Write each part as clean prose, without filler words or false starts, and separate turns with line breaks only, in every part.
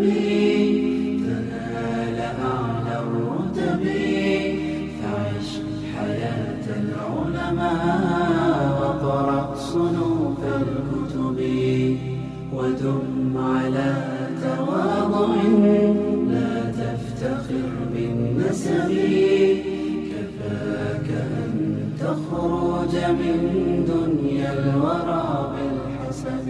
تنال أعلى الرتب. فعش حياة العلماء وقرأ صنوف الكتب، ودم على تواضع لا تفتخر بالنسب. كفاك أن تخرج من دنيا الورى بالحسب.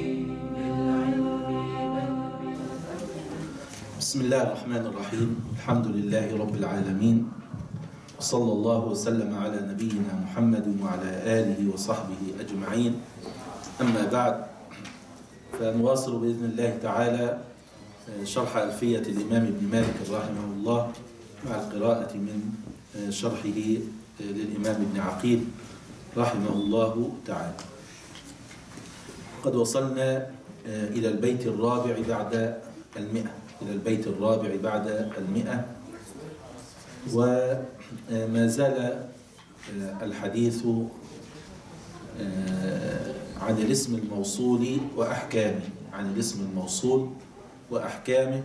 بسم الله الرحمن الرحيم. الحمد لله رب العالمين، وصلى الله وسلم على نبينا محمد وعلى آله وصحبه أجمعين. أما بعد، فنواصل بإذن الله تعالى شرح ألفية الإمام ابن مالك رحمه الله مع القراءة من شرحه للإمام ابن عقيل رحمه الله تعالى. قد وصلنا إلى البيت الرابع بعد 100، وما زال الحديث عن الاسم الموصول وأحكامه،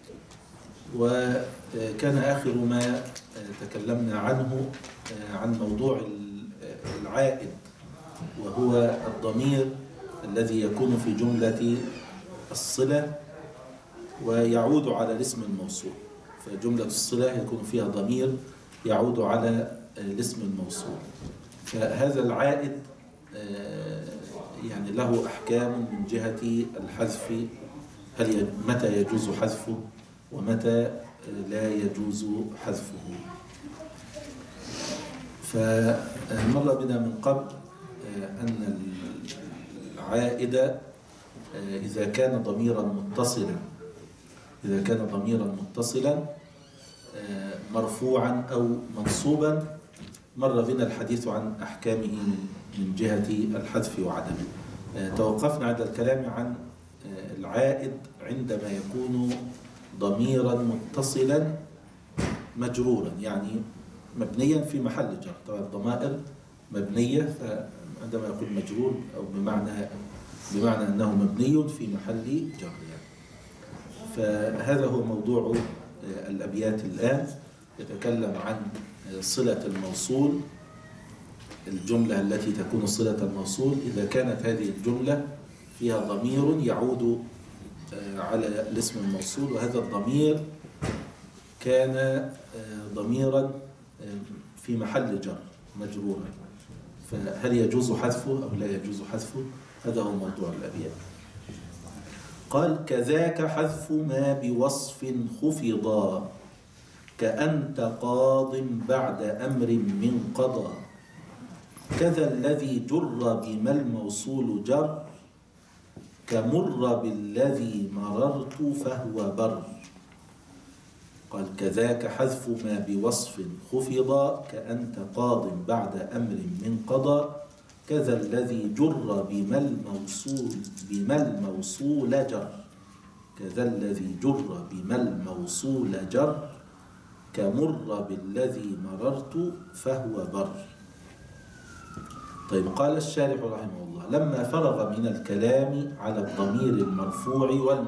وكان آخر ما تكلمنا عنه عن موضوع العائد، وهو الضمير الذي يكون في جملة الصلة ويعود على الاسم الموصول. فجملة الصلة يكون فيها ضمير يعود على الاسم الموصول. فهذا العائد يعني له أحكام من جهة الحذف، متى يجوز حذفه ومتى لا يجوز حذفه. فمر بنا من قبل أن العائد إذا كان ضميرا متصلا مرفوعا أو منصوبا، مر بنا الحديث عن أحكامه من جهة الحذف وعدمه. توقفنا عند الكلام عن العائد عندما يكون ضميرا متصلا مجرورا، يعني مبنيا في محل جر. طبعا الضمائر مبنية، فعندما يكون مجرور أو بمعنى أنه مبني في محل جر يعني. فهذا هو موضوع الأبيات الآن. يتكلم عن صلة الموصول، الجملة التي تكون صلة الموصول إذا كانت هذه الجملة فيها ضمير يعود على الاسم الموصول، وهذا الضمير كان ضميرا في محل جر مجرورا، فهل يجوز حذفه أو لا يجوز حذفه؟ هذا هو موضوع الأبيات. قال: كذاك حذف ما بوصف خفضا، كأنت قاض بعد أمر من قضى. كذا الذي جر بما الموصول جر، كمر بالذي مررت فهو بر. قال: كذاك حذف ما بوصف خفضا، كأنت قاض بعد أمر من قضى. كذا الذي جر بما الموصول جر، كذا الذي جر بما الموصول جر، كمر بالذي مررت فهو بر. طيب، قال الشارح رحمه الله: لما فرغ من الكلام على الضمير المرفوع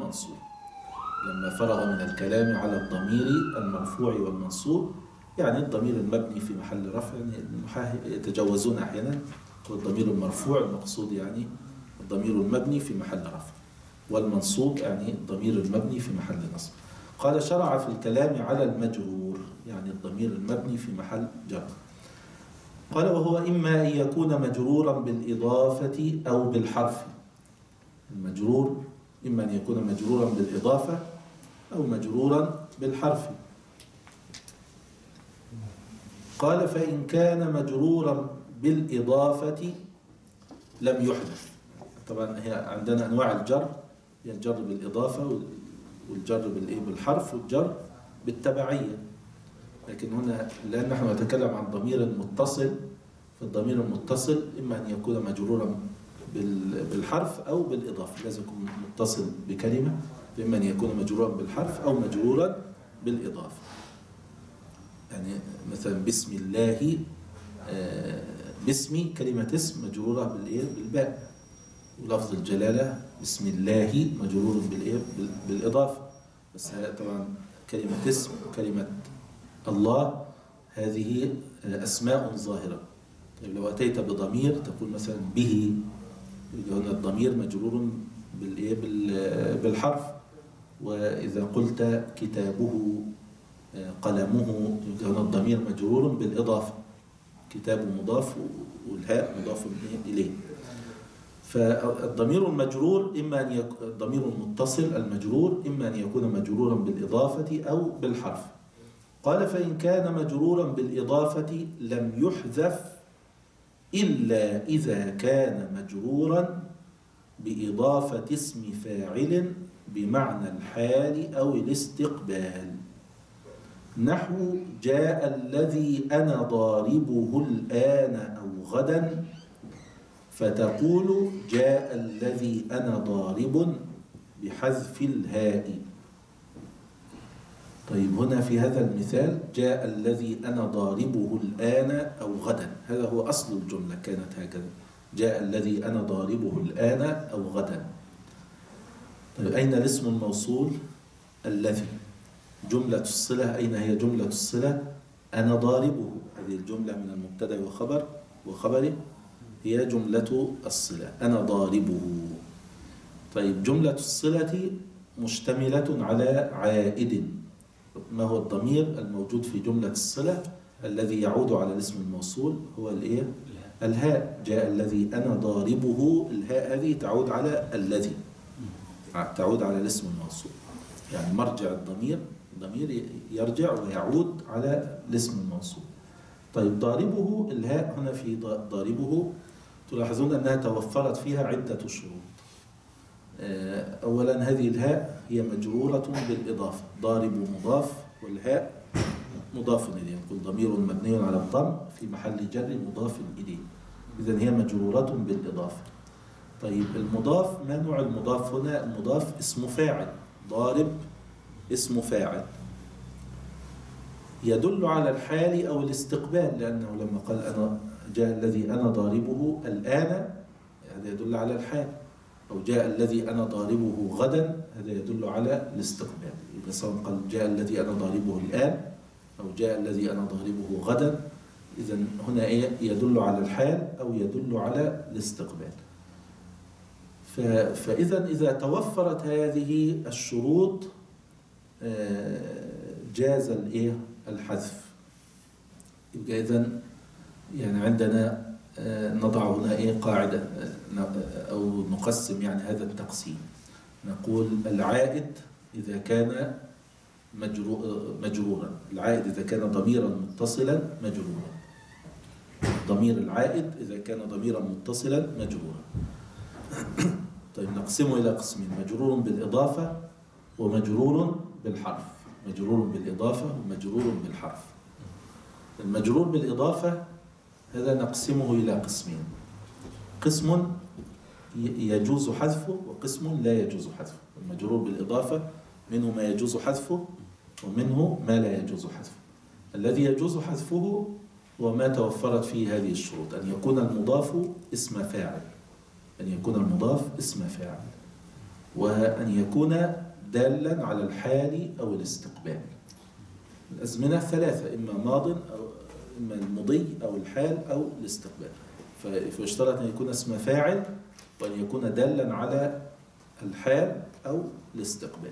والمنصوب، يعني الضمير المبني في محل رفع، يعني يتجوزون أحيانا، والضمير المرفوع المقصود يعني الضمير المبني في محل رفع، والمنصوب يعني الضمير المبني في محل نصب. قال: شرع في الكلام على المجرور، يعني الضمير المبني في محل جر. قال: وهو إما أن يكون مجرورا بالإضافة أو بالحرف. المجرور إما أن يكون مجرورا بالإضافة أو مجرورا بالحرف. قال: فإن كان مجرورا بالإضافة لم يحدث. طبعا هي عندنا أنواع الجر، هي الجر بالإضافة والجر بالحرف والجر بالتبعية. لكن هنا لأن نحن نتكلم عن ضمير متصل، فالضمير المتصل إما أن يكون مجرورا بالحرف أو بالإضافة، لازم يكون متصل بكلمة، إما أن يكون مجرورا بالحرف أو مجرورا بالإضافة. يعني مثلا بسم الله، باسمي كلمة اسم مجرورة بالباء، ولفظ الجلالة بسم الله مجرور بالإضافة. بس طبعا كلمة اسم وكلمة الله هذه أسماء ظاهرة. طيب لو أتيت بضمير تقول مثلا به، هنا الضمير مجرور بالحرف. وإذا قلت كتابه قلمه هنا الضمير مجرور بالإضافة، كتاب مضاف والهاء مضاف إليه. فالضمير المجرور إما أن يكون الضمير المتصل المجرور إما أن يكون مجرورا بالإضافة أو بالحرف. قال فإن كان مجرورا بالإضافة لم يحذف إلا إذا كان مجرورا بإضافة اسم فاعل بمعنى الحال أو الاستقبال، نحو جاء الذي أنا ضاربه الآن أو غدا، فتقول جاء الذي أنا ضارب بحذف الهاء. طيب هنا في هذا المثال جاء الذي أنا ضاربه الآن أو غدا، هذا هو أصل الجملة كانت هكذا، جاء الذي أنا ضاربه الآن أو غدا. طيب أين الاسم الموصول؟ الذي. جملة الصلة أين هي جملة الصلة؟ أنا ضاربه، هذه الجملة من المبتدأ وخبره هي جملة الصلة، أنا ضاربه. طيب جملة الصلة مشتملة على عائد. ما هو الضمير الموجود في جملة الصلة الذي يعود على الاسم الموصول؟ هو الإيه؟ الهاء. جاء الذي أنا ضاربه، الهاء هذه تعود على الذي، تعود على الاسم الموصول، يعني مرجع الضمير يرجع ويعود على الاسم الموصول. طيب ضاربه، الهاء هنا في ضاربه تلاحظون أنها توفرت فيها عدة شروط. أولا هذه الهاء هي مجرورة بالإضافة، ضارب مضاف والهاء مضاف إليه، نقول ضمير مبني على الضم في محل جر مضاف إليه، إذن هي مجرورة بالإضافة. طيب المضاف، ما نوع المضاف هنا؟ المضاف اسم فاعل، ضارب اسم فاعل يدل على الحال أو الاستقبال، لأنه لما قال أنا جاء الذي أنا ضاربه الآن هذا يدل على الحال، أو جاء الذي أنا ضاربه غدا هذا يدل على الاستقبال. إذا سواء قال جاء الذي أنا ضاربه الآن أو جاء الذي أنا ضاربه غدا، إذن هنا يدل على الحال أو يدل على الاستقبال. فإذا توفرت هذه الشروط جاز الحذف. يبقى إذن يعني عندنا نضع هنا قاعدة أو نقسم يعني هذا التقسيم، نقول العائد إذا كان مجرورا، العائد إذا كان ضميرا متصلا مجرورا، ضمير العائد إذا كان ضميرا متصلا مجرورا. طيب نقسمه إلى قسمين، مجرور بالإضافة ومجرور بالحرف، مجرور بالإضافة ومجرور بالحرف. المجرور بالإضافة هذا نقسمه إلى قسمين، قسم يجوز حذفه وقسم لا يجوز حذفه. المجرور بالإضافة منه ما يجوز حذفه ومنه ما لا يجوز حذفه. الذي يجوز حذفه هو ما توفرت فيه هذه الشروط، أن يكون المضاف اسم فاعل، أن يكون المضاف اسم فاعل، وأن يكون دالا على الحال أو الاستقبال. الأزمنة ثلاثة، إما ماض أو إما المضي أو الحال أو الاستقبال. فيشترط أن يكون اسم فاعل وأن يكون دالا على الحال أو الاستقبال.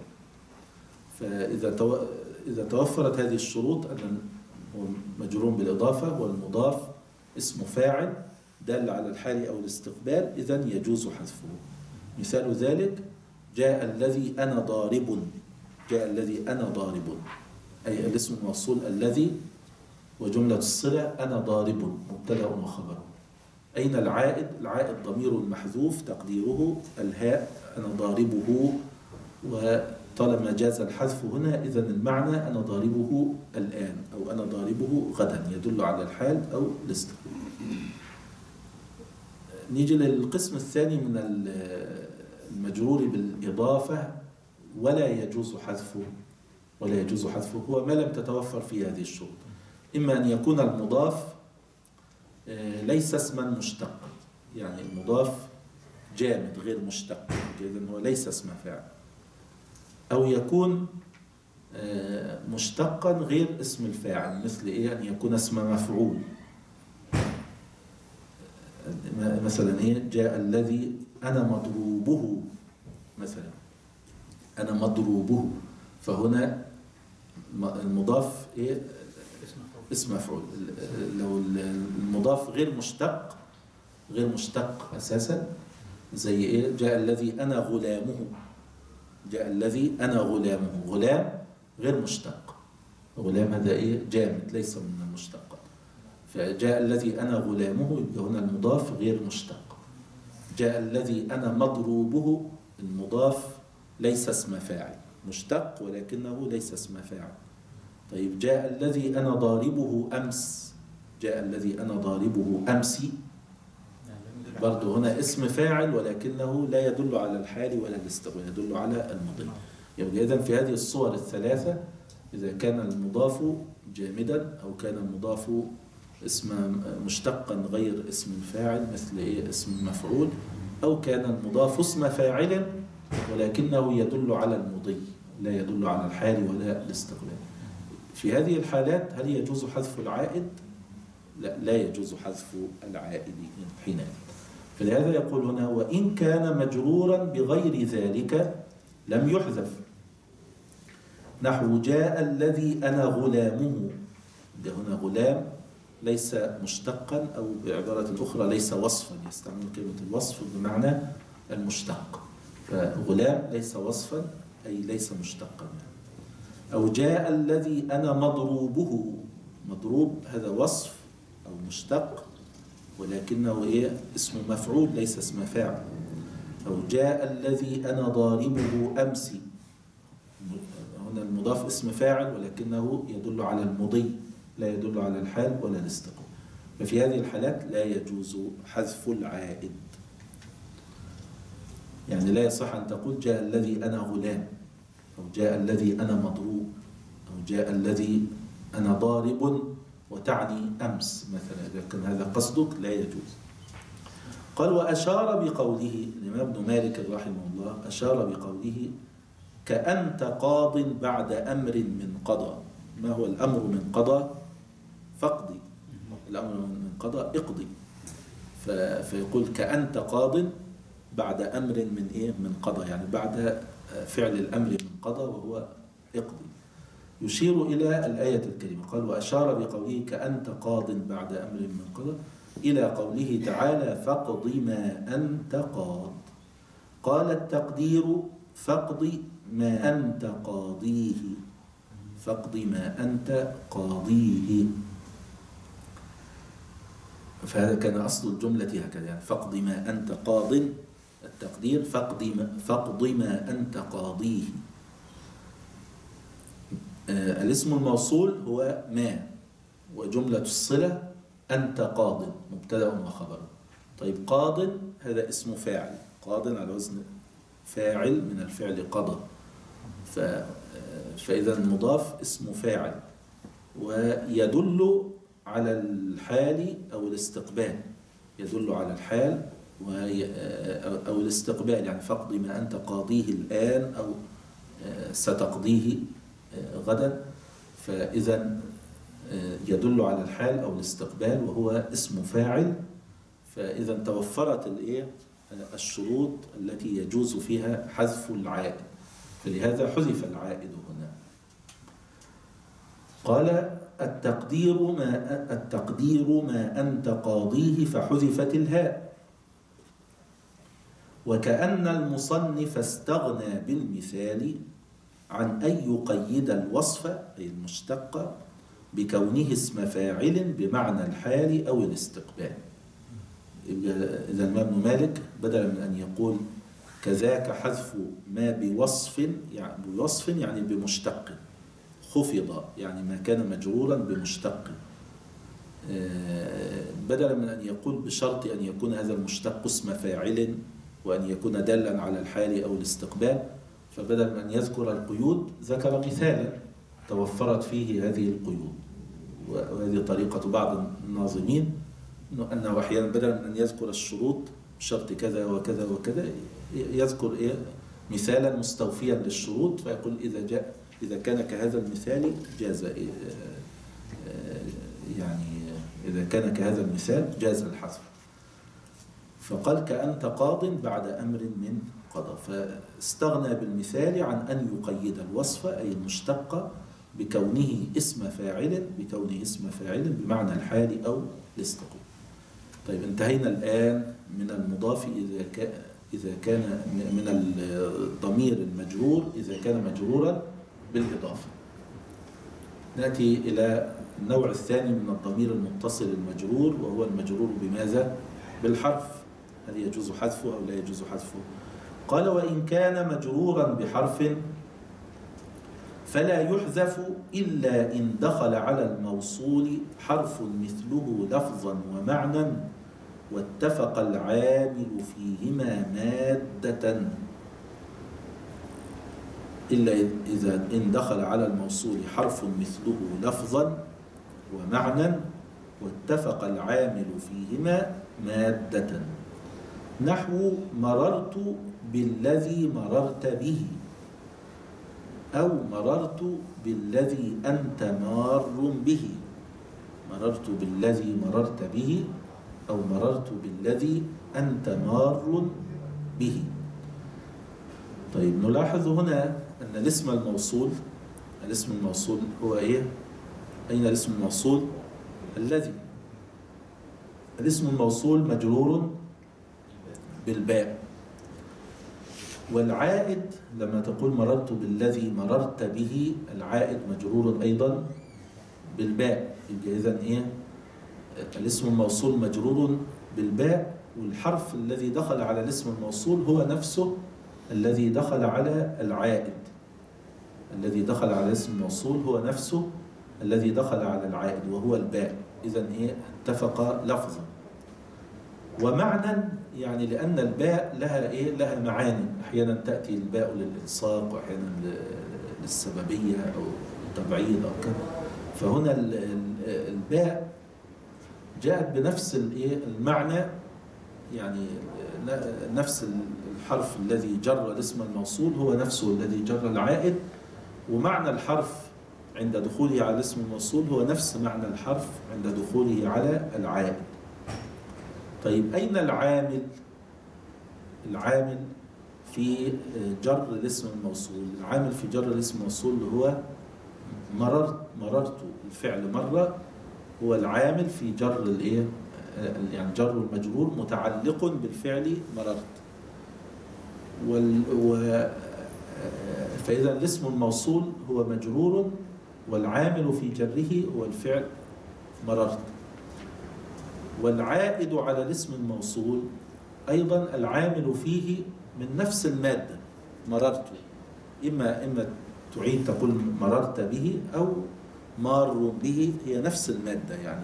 فإذا توفرت هذه الشروط، أن مجرور بالإضافة والمضاف اسم فاعل دال على الحال أو الاستقبال، إذن يجوز حذفه. مثال ذلك جاء الذي أنا ضارب، جاء الذي أنا ضارب، أي الاسم الموصول الذي وجملة الصلة أنا ضارب مبتدأ وخبر. أين العائد؟ العائد ضمير محذوف تقديره الهاء، أنا ضاربه، وطالما جاز الحذف هنا إذن المعنى أنا ضاربه الآن أو أنا ضاربه غدا، يدل على الحال أو الاستقبال. نيجي للقسم الثاني من المجرور بالإضافة ولا يجوز حذفه، هو ما لم تتوفر فيه هذه الشروط. إما أن يكون المضاف ليس اسما مشتق، يعني المضاف جامد غير مشتق، إذن هو ليس اسم فاعل، أو يكون مشتقا غير اسم الفاعل، مثل إيه؟ أن يكون اسم مفعول. مثلا إيه؟ جاء الذي أنا مضروبه مثلا، أنا مضروبه، فهنا المضاف إيه؟ اسم مفعول. لو المضاف غير مشتق أساسا، زي إيه؟ جاء الذي أنا غلامه، جاء الذي أنا غلامه، غلام غير مشتق، غلام هذا إيه؟ جامد ليس من المشتقات. فجاء الذي أنا غلامه، يبقى هنا المضاف غير مشتق. جاء الذي أنا مضروبه، المضاف ليس اسم فاعل، مشتق ولكنه ليس اسم فاعل. طيب جاء الذي أنا ضاربه أمس، جاء الذي أنا ضاربه أمس، برضه هنا اسم فاعل ولكنه لا يدل على الحال ولا الاستقبال، يدل على الماضي. يبقى إذن في هذه الصور الثلاثة، إذا كان المضاف جامدا أو كان المضاف اسم مشتقا غير اسم الفاعل مثل إيه؟ اسم مفعول، أو كان المضاف اسم فاعل ولكنه يدل على المضي لا يدل على الحال ولا الاستقبال. في هذه الحالات هل يجوز حذف العائد؟ لا يجوز حذف العائد حينئذ. فلهذا يقول هنا وإن كان مجرورا بغير ذلك لم يحذف، نحو جاء الذي أنا غلامه، ده هنا غلام ليس مشتقا، أو بعبارة أخرى ليس وصفا، يستعمل كلمة الوصف بمعنى المشتق، فغلام ليس وصفا أي ليس مشتقا. أو جاء الذي أنا مضروبه، مضروب هذا وصف أو مشتق ولكنه إيه؟ اسم مفعول ليس اسم فاعل. أو جاء الذي أنا ضاربه أمس، هنا المضاف اسم فاعل ولكنه يدل على المضي لا يدل على الحال ولا الاستقبال. ففي هذه الحالات لا يجوز حذف العائد. يعني لا يصح أن تقول جاء الذي أنا غلام، أو جاء الذي أنا مضروب، أو جاء الذي أنا ضارب وتعني أمس مثلا، إذا كان هذا قصدك لا يجوز. قال وأشار بقوله الإمام ابن مالك رحمه الله، أشار بقوله كأنت قاض بعد أمر من قضى. ما هو الأمر من قضى؟ فاقضي، الأمر من قضى اقضي. فيقول كأنت قاض بعد أمر من إيه؟ من قضى، يعني بعد فعل الأمر من قضى وهو اقضي. يشير إلى الآية الكريمة، قال وأشار بقوله كأنت قاض بعد أمر من قضى إلى قوله تعالى فاقض ما أنت قاض. قال التقدير فاقض ما أنت قاضيه، فاقض ما أنت قاضيه. فهذا كان أصل الجملة هكذا، يعني فاقض ما أنت قاض، التقدير فاقض ما أنت قاضيه. الاسم الموصول هو ما، وجملة الصلة أنت قاض مبتدأ وخبر. طيب قاض هذا اسم فاعل، قاض على وزن فاعل من الفعل قضى، فإذا المضاف اسم فاعل ويدل على الحال أو الاستقبال، يدل على الحال أو الاستقبال، يعني فاقض ما أنت قاضيه الآن أو ستقضيه غدا، فإذا يدل على الحال أو الاستقبال وهو اسم فاعل. فإذا توفرت الشروط التي يجوز فيها حذف العائد، فلهذا حذف العائد هنا. قال التقدير ما أنت قاضيه فحذفت الهاء. وكأن المصنف استغنى بالمثال عن أن يقيد الوصف أي المشتق بكونه اسم فاعل بمعنى الحال أو الاستقبال. إذا الإمام ابن مالك بدلا من أن يقول كذاك حذف ما بوصف، يعني بمشتق، خفض يعني ما كان مجرورا بمشتق، بدلا من أن يقول بشرط أن يكون هذا المشتق اسم فاعل وأن يكون دالا على الحال أو الاستقبال، فبدل من أن يذكر القيود ذكر مثالا توفرت فيه هذه القيود. وهذه طريقة بعض الناظمين أنه أحيانا بدل من أن يذكر الشروط شرط كذا وكذا وكذا يذكر مثالا مستوفيا للشروط، فيقول إذا جاء إذا كان كهذا المثال جاز، يعني إذا كان كهذا المثال جاز الحذف. فقال كأنت قاض بعد أمر من قضى، فاستغنى بالمثال عن أن يقيد الوصف أي المشتق بكونه اسم فاعل، بمعنى الحال أو الاستقلال. طيب انتهينا الآن من المضاف إذا كان من الضمير المجرور إذا كان مجرورا بالإضافة. نأتي إلى النوع الثاني من الضمير المتصل المجرور، وهو المجرور بماذا؟ بالحرف. هل يجوز حذفه أو لا يجوز حذفه؟ قال وإن كان مجرورا بحرف فلا يحذف إلا إن دخل على الموصول حرف مثله لفظا ومعنى واتفق العامل فيهما مادة، إلا إذا إن دخل على الموصول حرف مثله لفظا ومعنى واتفق العامل فيهما مادة. نحو مررت بالذي مررت به، أو مررت بالذي أنت مار به. مررت بالذي مررت به أو مررت بالذي أنت مار به. طيب نلاحظ هنا أن الاسم الموصول هو إيه؟ أين الاسم الموصول؟ الذي. الاسم الموصول مجرور بالباء، والعائد لما تقول مررت بالذي مررت به العائد مجرور أيضا بالباء. يبقى إذن إيه؟ الاسم الموصول مجرور بالباء، والحرف الذي دخل على الاسم الموصول هو نفسه الذي دخل على العائد. الذي دخل على الاسم الموصول هو نفسه الذي دخل على العائد وهو الباء. إذن إيه؟ اتفق لفظا ومعنى، يعني لأن الباء لها إيه؟ لها معاني. أحيانا تأتي الباء للإلصاق وأحيانا للسببية أو التبعيض أو كذا. فهنا الباء جاءت بنفس المعنى، يعني نفس الحرف الذي جر الاسم الموصول هو نفسه الذي جر العائد، ومعنى الحرف عند دخوله على الاسم الموصول هو نفس معنى الحرف عند دخوله على العائد. طيب أين العامل؟ العامل في جر الاسم الموصول. العامل في جر الاسم الموصول هو مررت الفعل مرة هو العامل في جر يعني جر المجرور متعلق بالفعل مررت. فإذا الاسم الموصول هو مجرور والعامل في جره هو الفعل مررت. والعائد على الاسم الموصول أيضا العامل فيه من نفس المادة مررت. إما تعيد تقول مررت به أو مار به، هي نفس المادة. يعني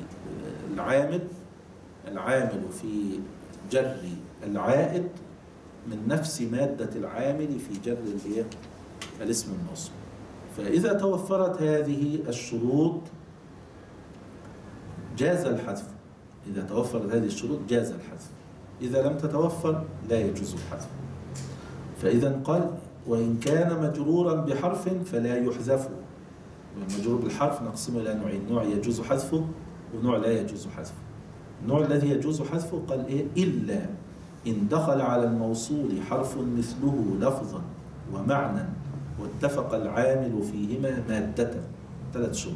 العامل في جر العائد من نفس مادة العامل في جر الاسم الموصول. فإذا توفرت هذه الشروط جاز الحذف. إذا توفرت هذه الشروط جاز الحذف، إذا لم تتوفر لا يجوز الحذف. فإذا قال وإن كان مجرورا بحرف فلا يحذف. والمجرور بالحرف نقسمه إلى نوعين: نوع يجوز حذفه ونوع لا يجوز حذفه. النوع الذي يجوز حذفه قال إيه؟ إلا إن دخل على الموصول حرف مثله لفظا ومعنى واتفق العامل فيهما مادة. 3 شروط.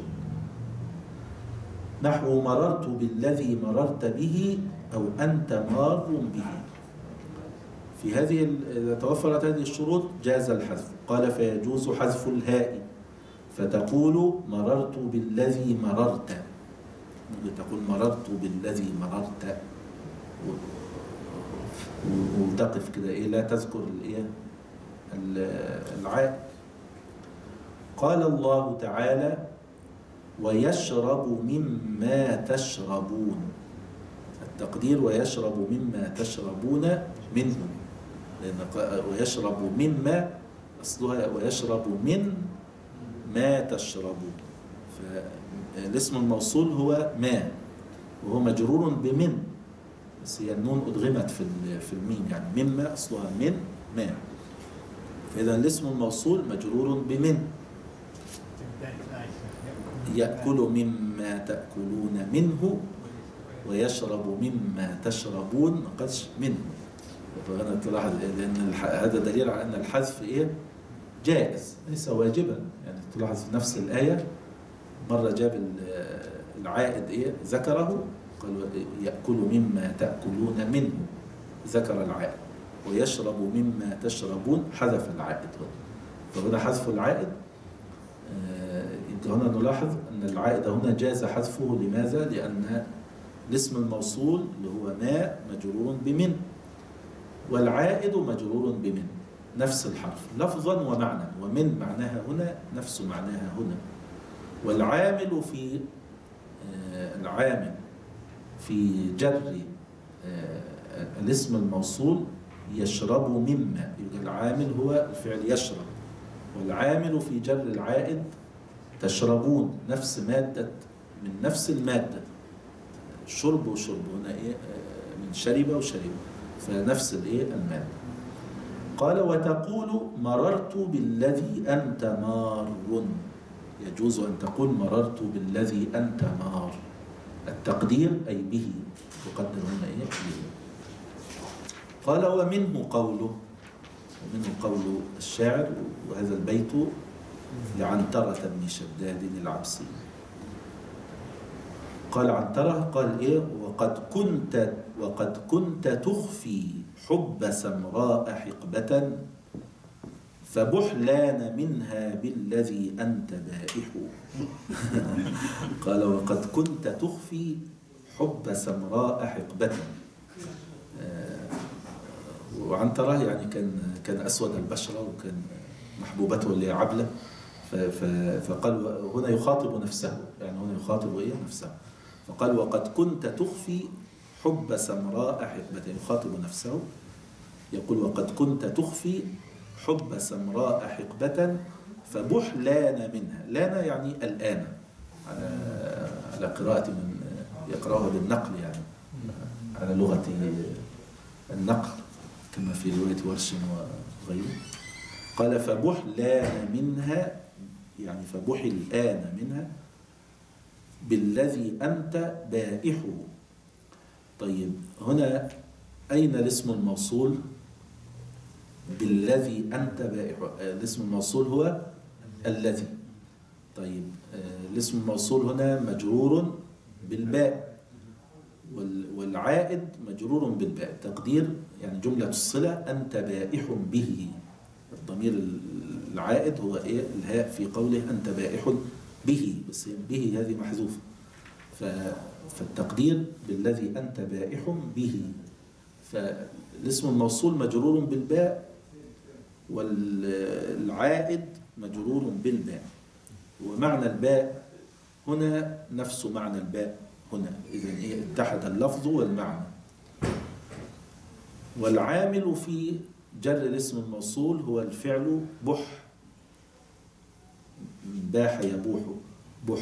نحو مررت بالذي مررت به أو أنت مار به. في هذه إذا توفرت هذه الشروط جاز الحذف. قال فيجوز حذف الهاء فتقول مررت بالذي مررت. تقول مررت بالذي مررت وتقف كده إيه، لا تذكر العاء. قال الله تعالى ويشرب مما تشربون. التقدير ويشرب مما تشربون منه، لأن ويشرب مما أصلها ويشرب من ما تشربون. فالاسم الموصول هو ما، وهو مجرور بمن، بس هي النون أدغمت في الميم، يعني مما أصلها من ما. فإذا الاسم الموصول مجرور بمن. يأكل مما تأكلون منه ويشرب مما تشربون، ما قالش منه. فأنا تلاحظ لأن هذا دليل على أن الحذف جائز ليس واجبا. يعني تلاحظ في نفس الآية مرة جاب العائد ذكره، قال يأكل مما تأكلون منه، ذكر العائد، ويشرب مما تشربون، حذف العائد. فهنا حذف العائد. هنا نلاحظ أن العائد هنا جاز حذفه. لماذا؟ لأن الاسم الموصول اللي هو ما مجرور بمن، والعائد مجرور بمن، نفس الحرف لفظا ومعنى، ومن معناها هنا نفس معناها هنا. والعامل في جر الاسم الموصول يشرب مما، يبقى العامل هو الفعل يشرب، والعامل في جر العائد تشربون، نفس مادة من نفس المادة، شرب وشرب، هنا من شرب وشرب، فنفس المادة. قال وتقول مررت بالذي أنت مار، يجوز أن تقول مررت بالذي أنت مار، التقدير أي به، تقدر هنا به. قال ومنه قول الشاعر، وهذا البيت لعنترة بن شداد العبسي. قال عنترة قال وقد كنت تخفي حب سمراء حقبة، فبحلان منها بالذي أنت بائح. قال وقد كنت تخفي حب سمراء حقبة. وعنترة يعني كان أسود البشرة، وكان محبوبته اللي عبلة. فقال هنا يخاطب نفسه، يعني هنا يخاطب نفسه. فقال وقد كنت تخفي حب سمراء حقبة، يخاطب نفسه يقول وقد كنت تخفي حب سمراء حقبة، فبحلان منها. لان يعني الآن، على قراءة من يقرأها بالنقل، يعني على لغة النقل كما في رواية ورش وغيره. قال فبحلان منها، يعني فبحل الآن منها بالذي أنت بائحه. طيب هنا أين الاسم الموصول بالذي أنت بائحه؟ الاسم الموصول هو الذي. طيب الاسم الموصول هنا مجرور بالباء، والعائد مجرور بالباء، تقدير يعني جملة الصلة أنت بائح به. الضمير العائد هو الهاء في قوله أنت بائح به، بس به هذه محذوفة، فالتقدير بالذي أنت بائح به. فالاسم الموصول مجرور بالباء، والعائد مجرور بالباء، ومعنى الباء هنا نفس معنى الباء هنا، إذن اتحد اللفظ والمعنى. والعامل في جر الاسم الموصول هو الفعل بح، باح يبوح بح.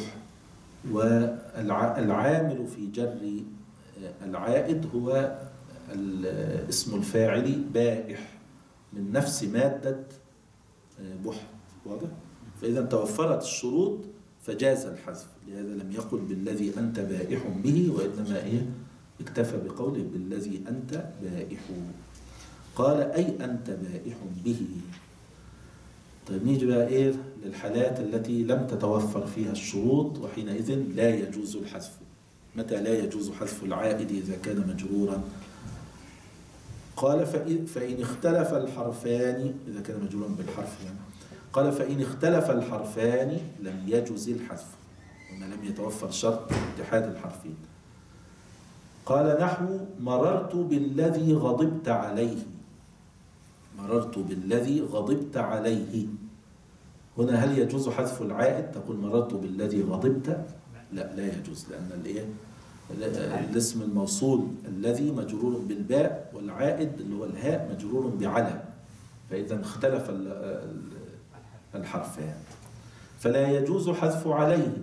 والعامل في جر العائد هو اسم الفاعل بائح، من نفس مادة بح. واضح؟ فإذا توفرت الشروط فجاز الحذف، لهذا لم يقل بالذي أنت بائح به، وإنما اكتفى بقوله بالذي أنت بائح. قال أي أنت بائح به. طيب نيجي بقى للحالات التي لم تتوفر فيها الشروط، وحينئذ لا يجوز الحذف. متى لا يجوز حذف العائد؟ إذا كان مجرورا. قال فإن اختلف الحرفان، إذا كان مجرورا بالحرف يعني. قال فإن اختلف الحرفان لم يجوز الحذف، وما لم يتوفر شرط اتحاد الحرفين. قال نحو مررت بالذي غضبت عليه، مررت بالذي غضبت عليه. هنا هل يجوز حذف العائد؟ تقول مررت بالذي غضبت؟ لا يجوز، لأن الاسم الموصول الذي مجرور بالباء، والعائد اللي هو الهاء مجرور بعلى، فإذا اختلف الحرفان فلا يجوز حذف عليه.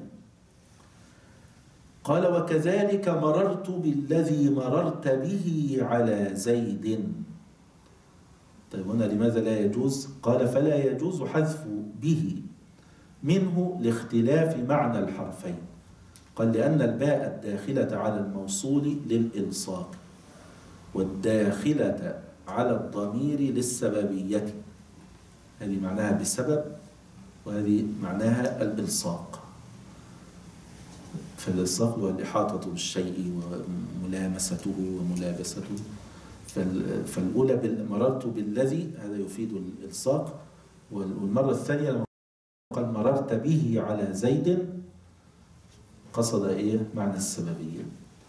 قال وكذلك مررت بالذي مررت به على زيد. طيب هنا لماذا لا يجوز؟ قال فلا يجوز حذف به، منه لاختلاف معنى الحرفين. قال لأن الباء الداخلة على الموصول للإلصاق، والداخلة على الضمير للسببية، هذه معناها بسبب وهذه معناها الإلصاق. فالإلصاق هو الإحاطة بالشيء وملامسته وملابسته. فالأولى مررت بالذي، هذا يفيد الإلصاق. والمرة الثانية لما قال مررت به على زيد قصد إيه؟ معنى السببية.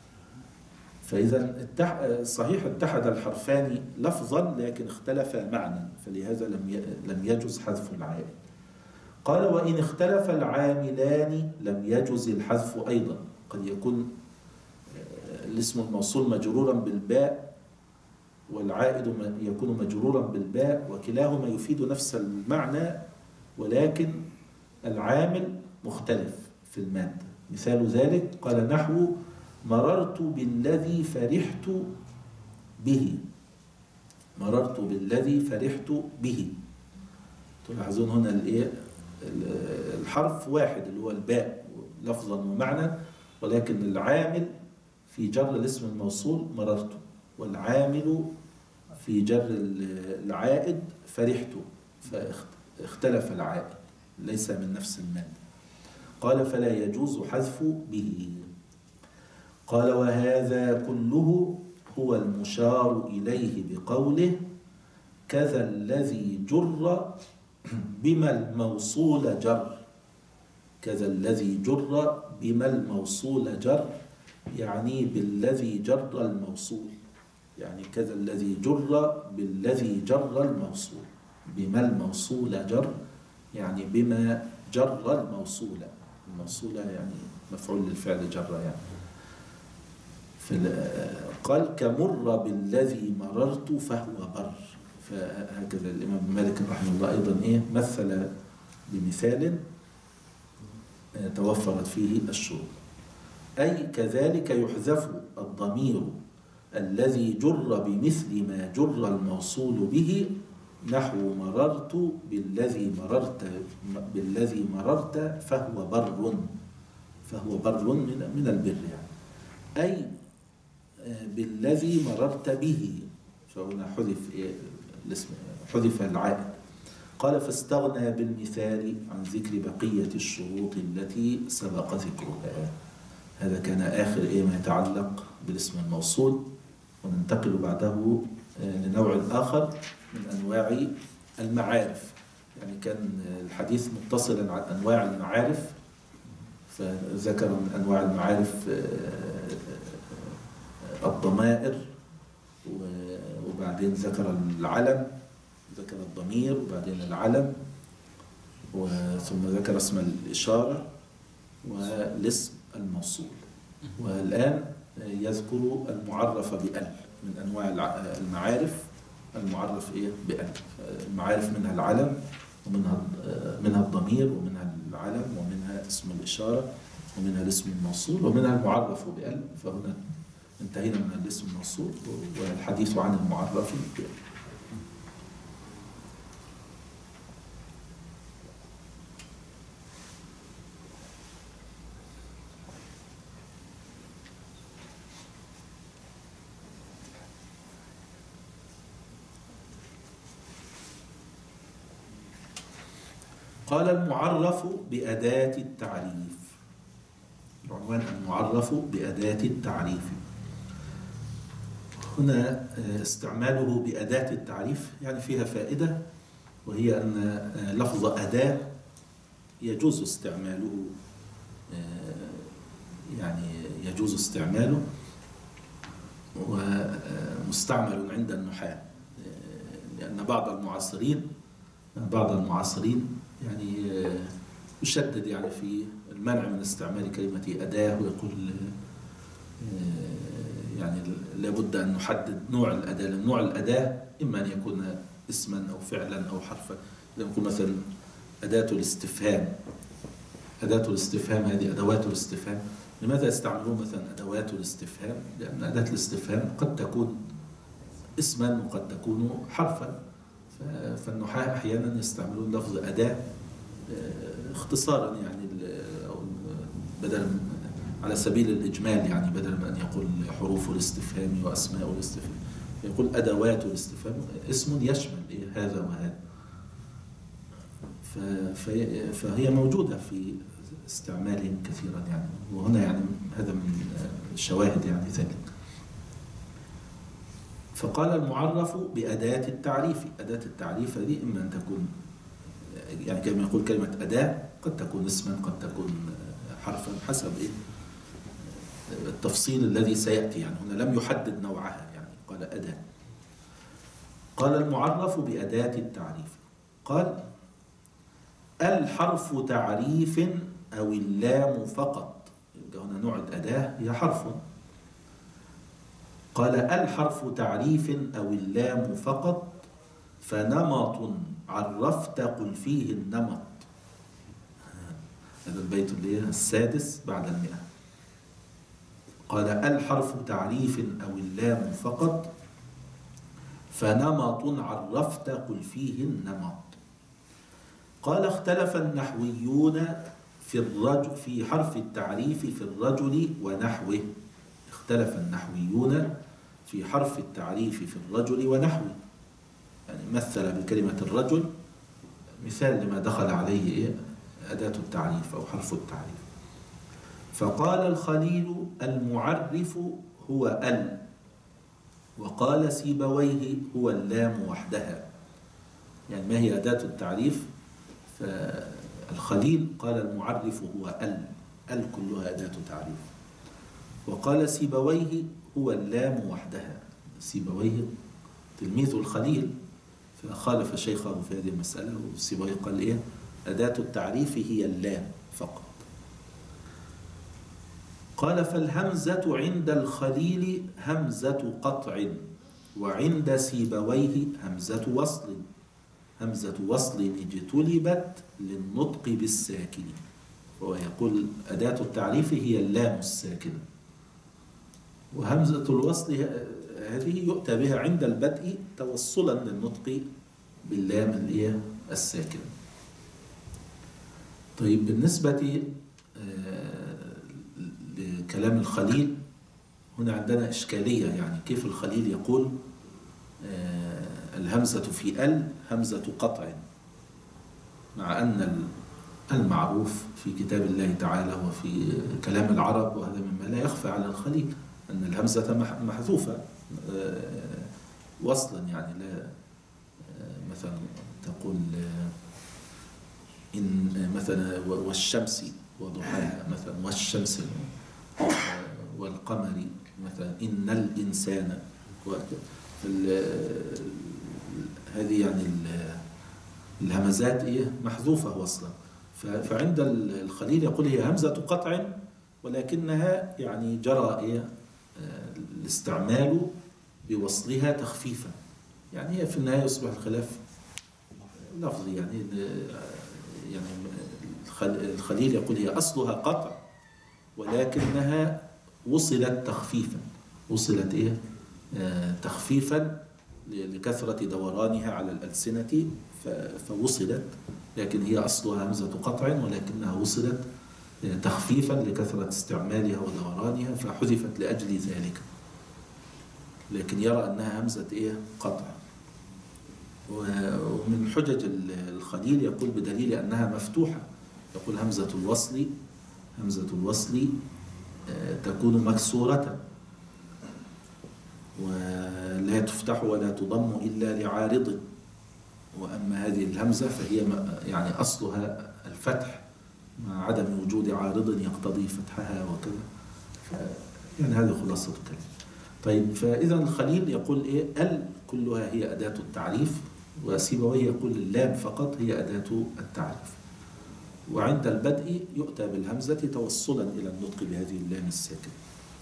فإذا صحيح اتحد الحرفان لفظا لكن اختلفا معنى، فلهذا لم يجز حذف العائد. قال وإن اختلف العاملان لم يجز الحذف أيضا. قد يكون الاسم الموصول مجرورا بالباء والعائد يكون مجرورا بالباء، وكلاهما يفيد نفس المعنى ولكن العامل مختلف في المادة. مثال ذلك قال نحو مررت بالذي فرحت به. مررت بالذي فرحت به. تلاحظون هنا الحرف واحد اللي هو الباء لفظا ومعنى، ولكن العامل في جر الاسم الموصول مررت، والعامل في جر العائد فرحت، فاختلف العائد ليس من نفس المادة. قال فلا يجوز حذف به. قال وهذا كله هو المشار إليه بقوله كذا الذي جر بما الموصول جر. كذا الذي جر بما الموصول جر يعني بالذي جر الموصول، يعني كذا الذي جر بالذي جر الموصول. بما الموصول جر يعني بما جر الموصول. الموصول يعني مفعول للفعل جر يعني. قال كمر بالذي مررت فهو بر. فهكذا الإمام مالك رحمه الله أيضا مثل بمثال توفرت فيه الشروط. أي كذلك يحذف الضمير الذي جر بمثل ما جر الموصول به، نحو مررت بالذي مررت فهو بر. فهو بر من البر يعني. أي بالذي مررت به، فهنا حذف العائد. قال فاستغنى بالمثال عن ذكر بقية الشروط التي سبق ذكرها. هذا كان آخر ما يتعلق بالاسم الموصول، وننتقل بعده لنوع آخر من أنواع المعارف. يعني كان الحديث متصلا عن أنواع المعارف، فذكر من أنواع المعارف الضمائر، وبعدين ذكر العلم، ذكر الضمير وبعدين العلم، ثم ذكر اسم الإشارة والاسم الموصول. والآن يذكر المعرف بأل من أنواع المعارف. المعرف بأل، المعارف منها العلم ومنها الضمير ومنها العلم ومنها اسم الإشارة ومنها الاسم الموصول ومنها المعرف بأل. فهنا انتهينا من الاسم الموصول والحديث عن المعرف بأل. قال المعرف بأداة التعريف. العنوان المعرف بأداة التعريف. هنا استعماله بأداة التعريف يعني فيها فائدة، وهي أن لفظ أداة يجوز استعماله، يعني يجوز استعماله ومستعمل عند النحاة، لأن بعض المعاصرين يعني يشدد يعني في المنع من استعمال كلمة أداة، ويقول يعني لابد أن نحدد نوع الأداة، لأن نوع الأداة إما أن يكون اسما أو فعلا أو حرفا. إذا يكون مثلا أداة الاستفهام، أداة الاستفهام هذه أدوات الاستفهام. لماذا يستعملون مثلا أدوات الاستفهام؟ لأن أداة الاستفهام قد تكون اسما وقد تكون حرفا، فالنحاة أحيانا يستعملون لفظ أداة اختصارا يعني بدل على سبيل الإجمال، يعني بدل من أن يقول حروف الاستفهام وأسماء الاستفهام يقول أدوات الاستفهام، اسم يشمل هذا وهذا. فهي موجودة في استعمالهم كثيرا يعني، وهنا يعني هذا من الشواهد يعني ذلك. فقال المعرف بأداة التعريف. أداة التعريف هذه إما أن تكون يعني كما يقول كلمة أداة قد تكون اسما قد تكون حرفا حسب التفصيل الذي سيأتي، يعني هنا لم يحدد نوعها يعني قال أداة. قال المعرف بأداة التعريف. قال الحرف تعريف أو اللام فقط. يبقى هنا نوع الأداة هي حرف. قال الحرف تعريف أو اللام فقط، فنمط عرفت قل فيه النمط. هذا البيت اللي هي السادس بعد 100. قال الحرف تعريف أو اللام فقط، فنمط عرفت قل فيه النمط. قال اختلف النحويون في حرف التعريف في الرجل ونحوه. اختلف النحويون في حرف التعريف في الرجل ونحوه، يعني مثل بكلمة الرجل مثال لما دخل عليه أداة التعريف أو حرف التعريف. فقال الخليل المعرف هو ال، وقال سيبويه هو اللام وحدها. يعني ما هي أداة التعريف؟ فالخليل قال المعرف هو ال كلها أداة تعريف. وقال سيبويه هو اللام وحدها. سيبويه تلميذ الخليل فخالف شيخه في هذه المسألة، وسيبويه قال أداة التعريف هي اللام فقط. قال فالهمزة عند الخليل همزة قطع، وعند سيبويه همزة وصل. همزة وصل اجتلبت للنطق بالساكن. وهو يقول أداة التعريف هي اللام الساكنة، وهمزة الوصل هذه يؤتى بها عند البدء توصلا للنطق باللام الساكنة. طيب بالنسبة لكلام الخليل هنا عندنا إشكالية، يعني كيف الخليل يقول الهمزة في همزة قطع، مع أن المعروف في كتاب الله تعالى وفي كلام العرب، وهذا مما لا يخفى على الخليل، أن الهمزة محذوفة وصلا، يعني لا مثلا تقول إن مثلا والشمس وضحاها مثلا، والشمس والقمر مثلا، إن الإنسان، هذه يعني الهمزات محذوفة وصلا. فعند الخليل يقول هي همزة قطع، ولكنها يعني جرى الاستعمال بوصلها تخفيفا، يعني هي في النهاية يصبح الخلاف لفظي. يعني الخليل يقول هي أصلها قطع، ولكنها وصلت تخفيفا، وصلت تخفيفا لكثرة دورانها على الألسنة فوصلت، لكن هي أصلها همزة قطع ولكنها وصلت تخفيفا لكثرة استعمالها ودورانها فحذفت لأجل ذلك، لكن يرى أنها همزة قطع. ومن حجج الخليل يقول بدليل أنها مفتوحة، يقول همزة الوصل تكون مكسورة ولا تفتح ولا تضم إلا لعارض، وأما هذه الهمزة فهي يعني أصلها الفتح مع عدم وجود عارض يقتضي فتحها وكذا. يعني هذه خلاصة الكلام. طيب فإذا الخليل يقول كلها هي أداة التعريف، وسيبويه يقول اللام فقط هي أداة التعريف، وعند البدء يؤتى بالهمزة توصلا إلى النطق بهذه اللام الساكنة.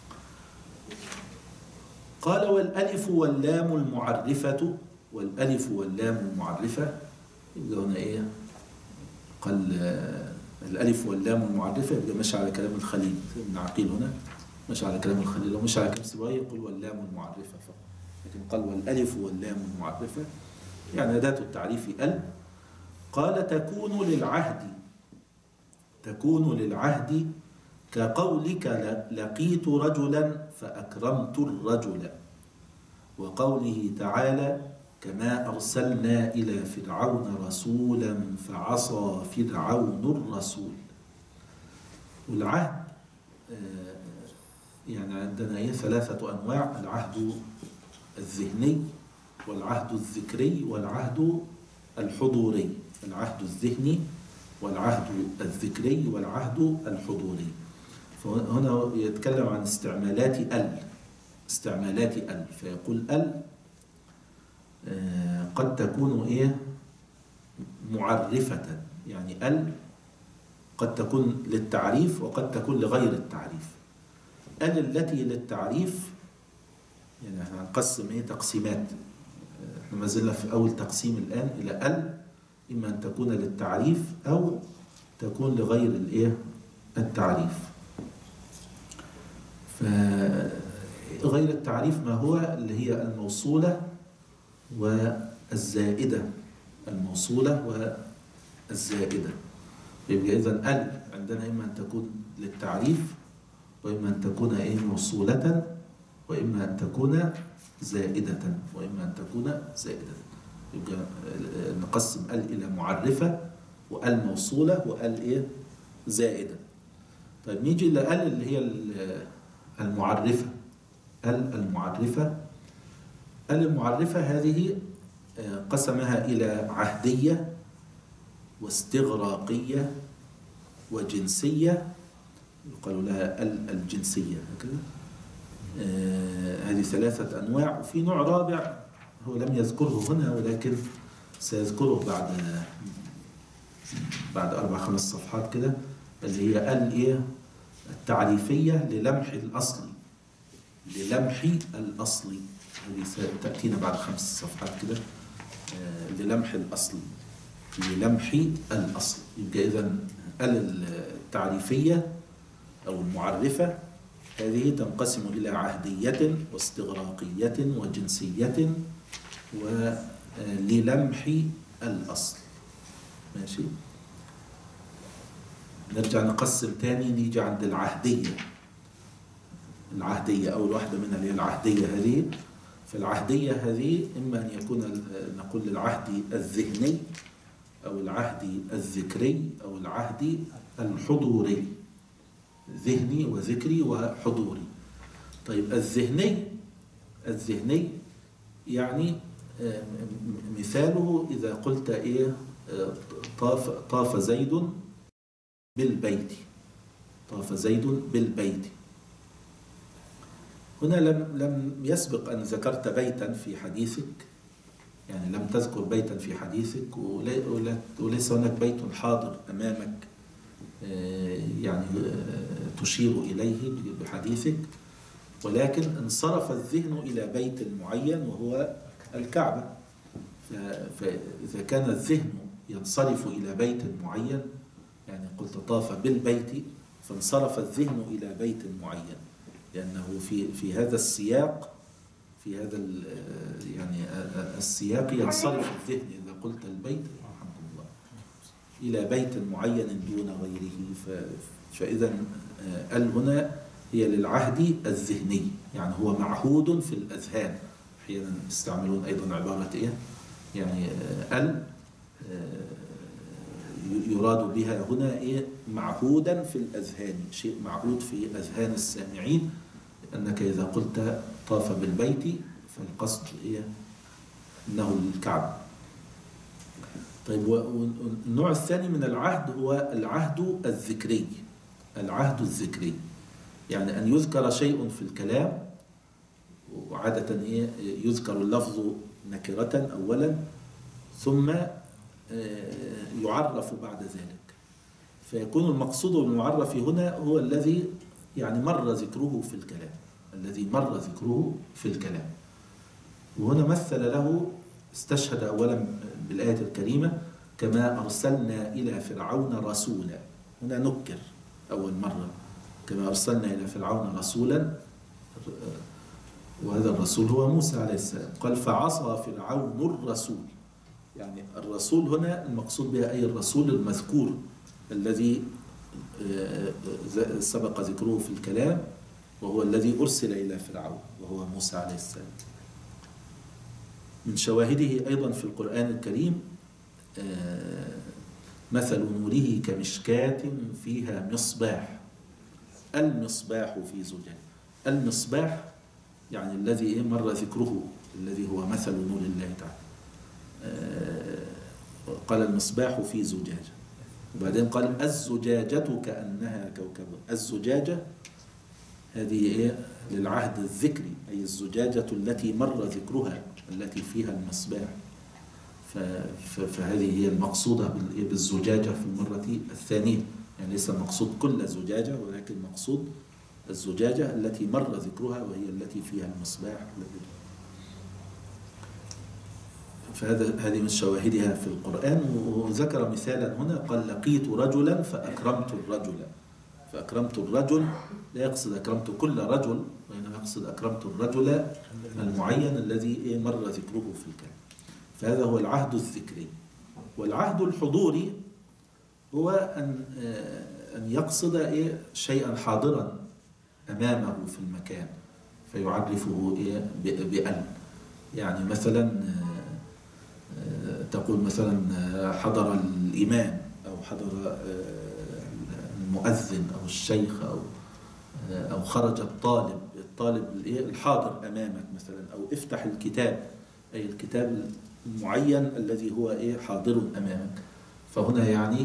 قال والألف واللام المعرفة. والألف واللام المعرفة يبقى هنا قال الألف واللام المعرفة، يبقى ماشي على كلام الخليل ابن عقيل، هنا ماشي على كلام الخليل، لو ماشي على كلام سيبويه يقول واللام المعرفة فقط، لكن قال والألف واللام المعرفة يعني أداة التعريف قال تكون للعهد كقولك لقيت رجلا فأكرمت الرجل، وقوله تعالى كما أرسلنا إلى فرعون رسولا فعصى فرعون الرسول. والعهد يعني عندنا 3 أنواع: العهد الذهني والعهد الذكري والعهد الحضوري. العهد الذهني والعهد الذكري والعهد الحضوري. فهنا يتكلم عن استعمالات ال، فيقول ال قد تكون معرفة، يعني ال قد تكون للتعريف وقد تكون لغير التعريف. ال التي للتعريف يعني احنا هنقسم تقسيمات، احنا ما زلنا في أول تقسيم الآن إلى ال، إما أن تكون للتعريف أو تكون لغير التعريف. فغير التعريف ما هو؟ اللي هي الموصولة والزائدة، الموصولة والزائدة. يبقى إذن ال عندنا إما أن تكون للتعريف وإما أن تكون موصولة وإما أن تكون زائدة يبقى نقسم ال إلى معرفة وال موصولة وال زائدة. طيب نيجي إلى ال اللي هي المعرفة. المعرفة هذه قسمها إلى عهدية واستغراقية وجنسية، يقال لها الجنسية هكذا. هذه 3 أنواع، وفي نوع رابع هو لم يذكره هنا ولكن سيذكره بعد 4-5 صفحات كده، اللي هي التعريفية للمح الأصلي. هذه ستأتينا بعد 5 صفحات كده. للمح الأصل. يبقى إذن التعريفية أو المعرفة هذه تنقسم إلى عهدية واستغراقية وجنسية وللمح الأصل. ماشي. نرجع نقسم تاني، نيجي عند العهدية أول واحدة منها اللي هي العهدية هذه. فالعهدية هذه إما أن يكون نقول العهد الذهني أو العهد الذكري أو العهد الحضوري، ذهني وذكري وحضوري. طيب الذهني يعني مثاله إذا قلت طاف زيد بالبيت. هنا لم يسبق أن ذكرت بيتا في حديثك، يعني لم تذكر بيتا في حديثك، وليس هناك بيت حاضر أمامك يعني تشير إليه بحديثك، ولكن انصرف الذهن إلى بيت معين وهو الكعبة. فإذا كان الذهن ينصرف إلى بيت معين، يعني قلت طاف بالبيت فانصرف الذهن إلى بيت معين، لأنه في هذا السياق، في هذا يعني السياق ينصرف الذهن إذا قلت البيت إلى بيت معين دون غيره. فإذا هنا هي للعهد الذهني، يعني هو معهود في الأذهان. أحيانا يستعملون أيضا عبارة يعني يراد بها هنا معهودا في الأذهان، شيء معهود في أذهان السامعين، أنك إذا قلت طاف بالبيت فالقصد أنه الكعبة. طيب والنوع الثاني من العهد هو العهد الذكري، يعني أن يذكر شيء في الكلام، وعادة يذكر اللفظ نكرة أولا ثم يعرف بعد ذلك، فيكون المقصود والمعرف هنا هو الذي يعني مر ذكره في الكلام. وهنا مثل له، استشهد أولا بالآية الكريمة كما أرسلنا إلى فرعون رسولا. هنا نكر أول مرة كما أرسلنا إلى فرعون رسولا، وهذا الرسول هو موسى عليه السلام. قال فعصى فرعون الرسول، يعني الرسول هنا المقصود بها أي الرسول المذكور الذي سبق ذكره في الكلام، وهو الذي أرسل إلى فرعون وهو موسى عليه السلام. من شواهده أيضا في القرآن الكريم مثل نوره كمشكاة فيها مصباح. المصباح في زجاجة. المصباح يعني الذي مر ذكره، الذي هو مثل نور الله تعالى. قال المصباح في زجاجة، وبعدين قال الزجاجة كأنها كوكب. الزجاجة هذه للعهد الذكري، أي الزجاجة التي مر ذكرها التي فيها المصباح. فهذه هي المقصودة بالزجاجة في المرة الثانية، يعني ليس المقصود كل زجاجة، ولكن مقصود الزجاجة التي مر ذكرها وهي التي فيها المصباح. فهذه من شواهدها في القرآن. وذكر مثالا هنا قال لقيت رجلا فأكرمت الرجل. فأكرمت الرجل لا يقصد أكرمت كل رجل، وإنما يقصد أكرمت الرجل المعين الذي مر ذكره في الكلام. فهذا هو العهد الذكري. والعهد الحضوري هو أن يقصد شيئا حاضرا أمامه في المكان فيعرفه بأن. يعني مثلا تقول مثلا حضر الإمام أو حضر المؤذن أو الشيخ أو خرج الطالب الحاضر أمامك مثلا، أو افتح الكتاب، أي الكتاب المعين الذي هو حاضر أمامك. فهنا يعني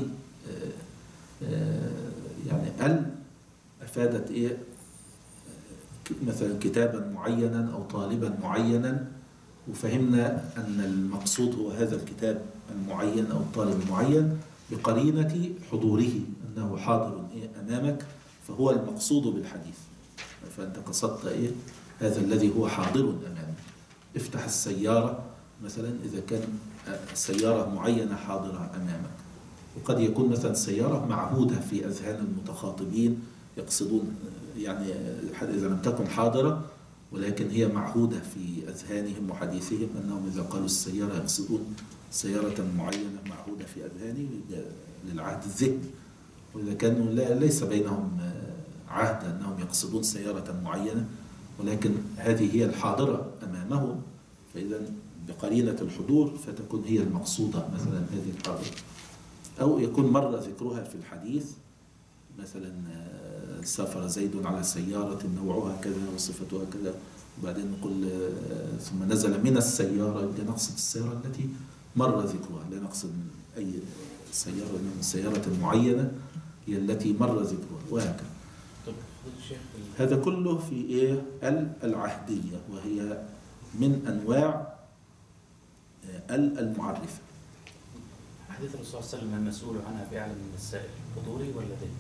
أفادت مثلا كتابا معينا أو طالبا معينا، وفهمنا أن المقصود هو هذا الكتاب المعين أو الطالب المعين بقرينة حضوره، أنه حاضر أمامك، فهو المقصود بالحديث. فأنت قصدت هذا الذي هو حاضر أمامك. افتح السيارة مثلا إذا كان سيارة معينة حاضرة أمامك. وقد يكون مثلا سيارة معهودة في أذهان المتخاطبين، يقصدون يعني إذا لم تكن حاضرة ولكن هي معهودة في أذهانهم وحديثهم أنهم إذا قالوا السيارة يقصدون سيارة معينة معهودة في أذهانهم للعهد الذهني. وإذا كانوا ليس بينهم عهد أنهم يقصدون سيارة معينة، ولكن هذه هي الحاضرة أمامهم، فإذا بقرينة الحضور فتكون هي المقصودة مثلا هذه الحاضرة. أو يكون مر ذكرها في الحديث، مثلا سافر زيد على سيارة نوعها كذا وصفتها كذا، وبعدين نقول ثم نزل من السيارة، يبقى نقصد السيارة التي مر ذكرها، لا نقصد أي سيارة من سيارة معينة هي التي مر ذكرها، وهكذا. هذا كله في العهدية، وهي من أنواع المعرفة.
حديث الرسول صلى الله عليه وسلم المسؤول عنها بأعلم من السائل، حضوري ولا ذهني؟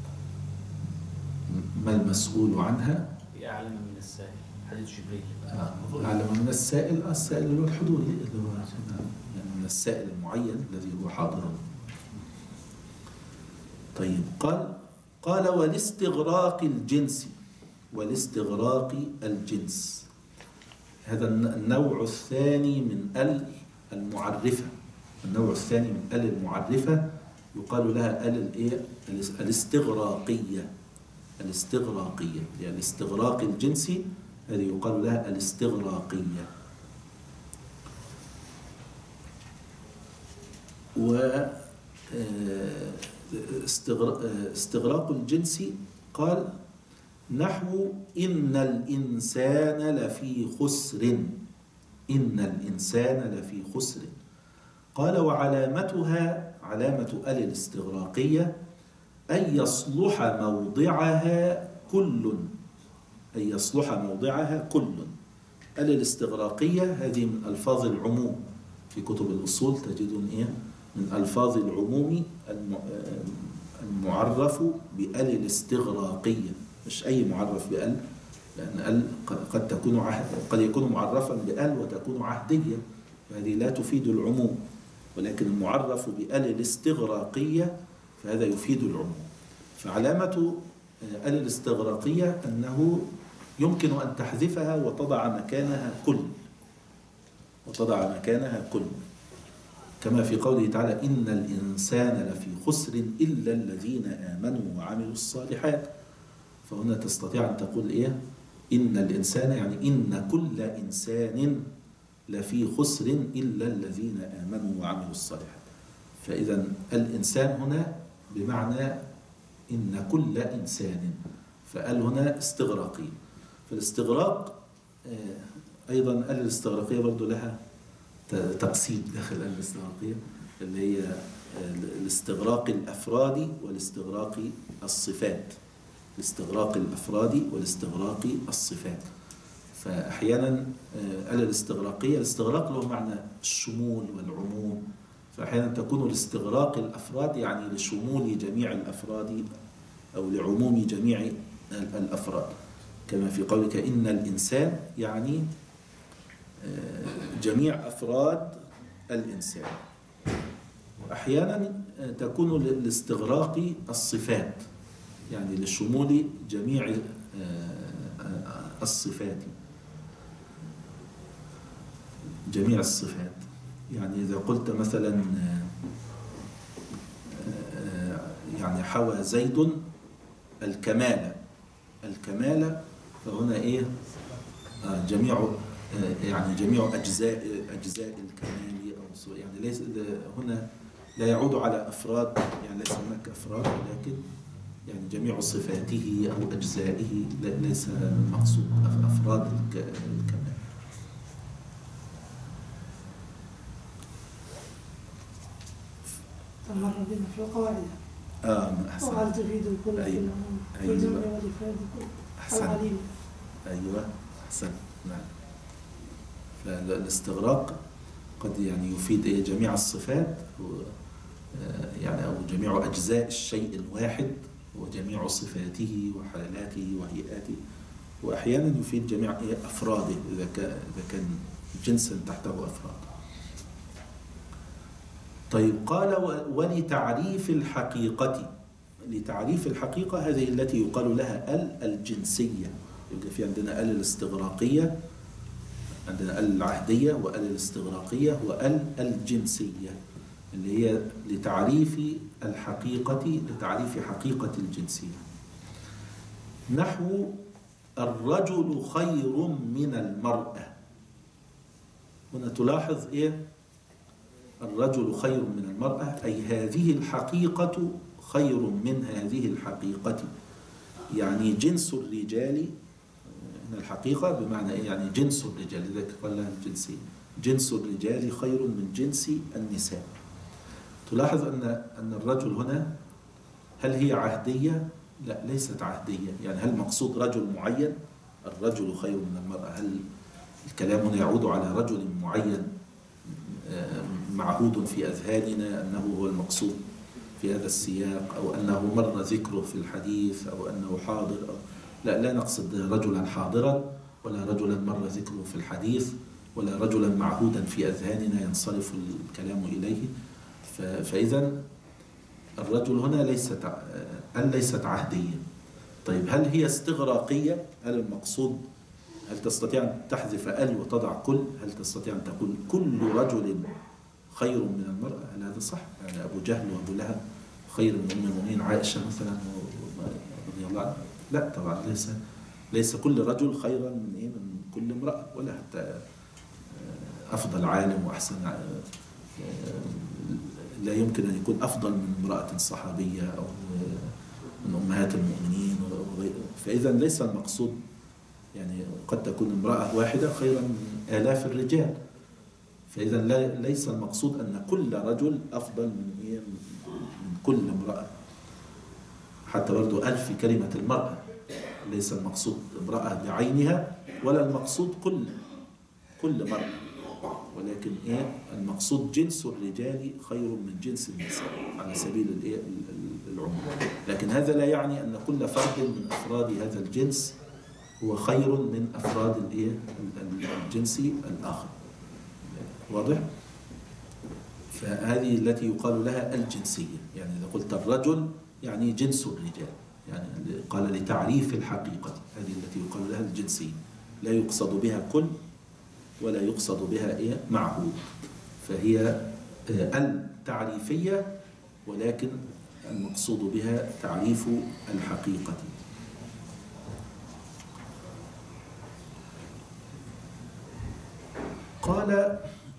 ما المسؤول عنها
بأعلم من السائل، حديث جبريل.
أعلم من السائل، السائل اللي هو الحضوري، اللي هو يعني من السائل المعين الذي هو حاضر. طيب قال والاستغراق الجنس. والاستغراق الجنس هذا النوع الثاني من المعرفة. النوع الثاني من المعرفة يقال لها الاستغراقية. الاستغراقية يعني الاستغراق الجنسي، هذه يقال لها الاستغراقية. استغراق الجنسي قال نحو إن الإنسان لفي خسر. إن الإنسان لفي خسر. قال وعلامتها علامة الاستغراقية أن يصلح موضعها كل. أن يصلح موضعها كل. الاستغراقية هذه من ألفاظ العموم في كتب الأصول، تجدون من ألفاظ العموم المعرف بأل الاستغراقية، مش أي معرف بأل، لأن أل قد يكون معرفا بأل وتكون عهدية، فهذه لا تفيد العموم. ولكن المعرف بأل الاستغراقية فهذا يفيد العموم. فعلامة أل الاستغراقية أنه يمكن أن تحذفها وتضع مكانها كل. وتضع مكانها كل. كما في قوله تعالى إن الإنسان لفي خسر إلا الذين آمنوا وعملوا الصالحات. فهنا تستطيع أن تقول إيه؟ إن الإنسان يعني إن كل إنسان لفي خسر إلا الذين آمنوا وعملوا الصالحات. فإذا الإنسان هنا بمعنى إن كل إنسان، فقال هنا استغراقي. فالاستغراق أيضا الاستغراقية برضو لها تقسيم داخل الاستغراقية، اللي هي الاستغراق الأفرادي والاستغراق الصفات. الاستغراق الأفرادي والاستغراق الصفات. فأحيانا الاستغراقية، الاستغراق له معنى الشمول والعموم، فأحيانا تكون الاستغراق الأفراد يعني لشمول جميع الأفراد أو لعموم جميع الأفراد، كما في قولك إن الإنسان يعني جميع أفراد الإنسان. وأحيانا تكون لاستغراق الصفات يعني لشمول جميع الصفات، جميع الصفات. يعني إذا قلت مثلا يعني حوى زيد الكمال، الكمال فهنا إيه؟ جميع يعني جميع أجزاء الكمال، أو يعني ليس هنا لا يعود على أفراد، يعني ليس هناك أفراد، ولكن يعني جميع صفاته أو أجزائه، ليس المقصود أفراد الكمال.
مر بنا في القواعد.
أحسن.
وهل تفيد الكل في العموم في الجمع والإفراد العليم.
أيوة أحسن. نعم. فالاستغراق قد يعني يفيد إيه؟ جميع الصفات، يعني أو جميع أجزاء الشيء الواحد وجميع صفاته وحالاته وهيئاته، وأحيانا يفيد جميع أفراده إذا كان جنسا تحته أفراد. طيب قال ولتعريف الحقيقة. لتعريف الحقيقة هذه التي يقال لها الجنسية. يبقى في عندنا الاستغراقية، عندنا العهدية والاستغراقية والجنسية، اللي هي لتعريف الحقيقة، لتعريف حقيقة الجنسية. نحو الرجل خير من المرأة. هنا تلاحظ إيه؟ الرجل خير من المرأة، أي هذه الحقيقة خير من هذه الحقيقة. يعني جنس الرجال، الحقيقة بمعنى إيه؟ يعني جنس الرجال، لذلك قال لها الجنسية. جنس الرجال خير من جنس النساء. تلاحظ أن الرجل هنا هل هي عهدية؟ لا، ليست عهدية. يعني هل مقصود رجل معين؟ الرجل خير من المرأة، هل الكلام هنا يعود على رجل معين معهود في أذهاننا أنه هو المقصود في هذا السياق، أو أنه مر ذكره في الحديث، أو أنه حاضر، أو لا نقصد رجلا حاضرا، ولا رجلا مر ذكره في الحديث، ولا رجلا معهودا في أذهاننا ينصرف الكلام إليه. فإذا الرجل هنا ليست عهدية. طيب هل هي استغراقية؟ هل المقصود، هل تستطيع أن تحذف وتضع كل؟ هل تستطيع أن تقول كل رجل خير من المرأة؟ هل هذا صح؟ يعني أبو جهل وأبو لهب خير من أم المؤمنين عائشة مثلا رضي الله عنها؟ لا طبعا، ليس كل رجل خيرا من كل امرأة، ولا حتى أفضل عالم وأحسن، لا يمكن أن يكون أفضل من امرأة صحابية أو من أمهات المؤمنين. فإذا ليس المقصود، يعني قد تكون امرأة واحدة خيرا من آلاف الرجال. فإذا ليس المقصود أن كل رجل أفضل من كل امرأة. حتى برضو في كلمة المرأة ليس المقصود امرأة بعينها، ولا المقصود كل مرأة، ولكن المقصود جنس الرجال خير من جنس النساء على سبيل العموم. لكن هذا لا يعني أن كل فرد من أفراد هذا الجنس هو خير من أفراد الجنس الآخر. واضح؟ فهذه التي يقال لها الجنسية. يعني إذا قلت الرجل يعني جنس الرجال، يعني قال لتعريف الحقيقة، هذه التي يقال لها الجنسية، لا يقصد بها كل ولا يقصد بها معهود. فهي التعريفية، ولكن المقصود بها تعريف الحقيقة. قال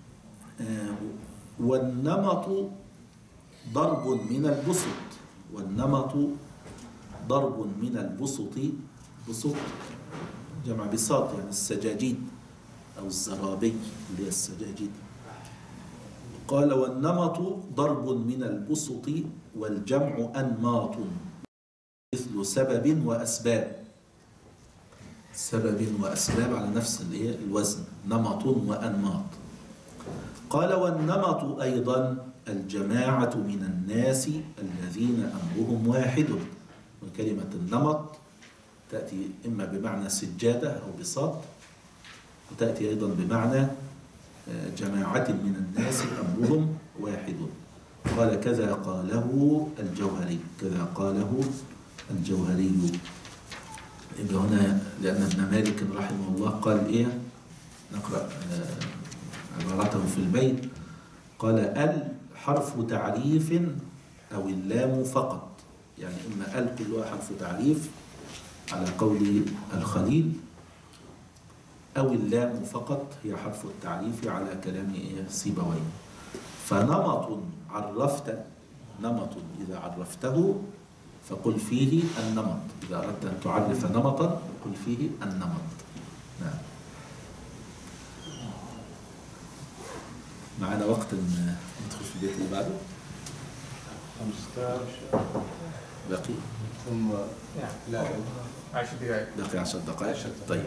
والنمط ضرب من البسط. والنمط ضرب من البسط. بسط جمع بساط، يعني السجاجيد أو الزرابي اللي هي السجاجيد. قال والنمط ضرب من البسط والجمع أنماط مثل سبب وأسباب. سبب وأسباب على نفس الوزن، نمط وأنماط. قال والنمط أيضا الجماعة من الناس الذين أمرهم واحد. وكلمة النمط تأتي إما بمعنى سجادة أو بساط، وتأتي أيضا بمعنى جماعة من الناس أمرهم واحد. قال كذا قاله الجوهري. كذا قاله الجوهري. يبقى هنا لأن ابن مالك رحمه الله قال إيه؟ نقرأ عبارته في البيت. قال حرف تعريف أو اللام فقط، يعني إما كلها حرف تعريف على قول الخليل، أو اللام فقط هي حرف التعريف على كلام سيبويه. فنمط عرفت، نمط إذا عرفته فقل فيه النمط. إذا أردت أن تعرف نمطا قل فيه النمط. نعم. معنا وقت ندخل في البيت اللي بعده
15
باقي
ثم لا
10 دقائق.
باقي 10 دقائق. طيب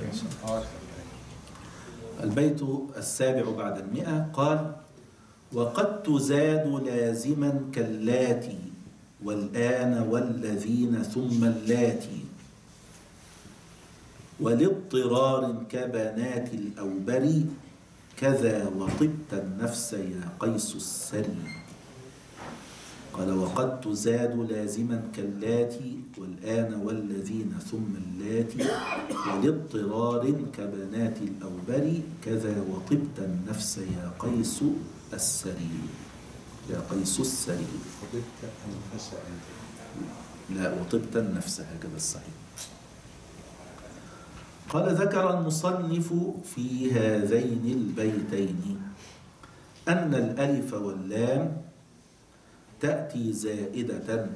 البيت 7 بعد 100. قال وقد تزاد لازما كاللاتي والآن والذين ثم اللاتي ولاضطرار كبنات الأوبر كذا وطبت النفس يا قيس السري. قال وقد تزاد لازما كاللاتي والآن والذين ثم اللاتي ولاضطرار كبنات الأوبر كذا وطبت النفس يا قيس السري. يا قيس السري.
وطبت النفس.
لا، وطبت النفس، هكذا الصحيح. قال ذكر المصنف في هذين البيتين أن الألف واللام تأتي زائدة.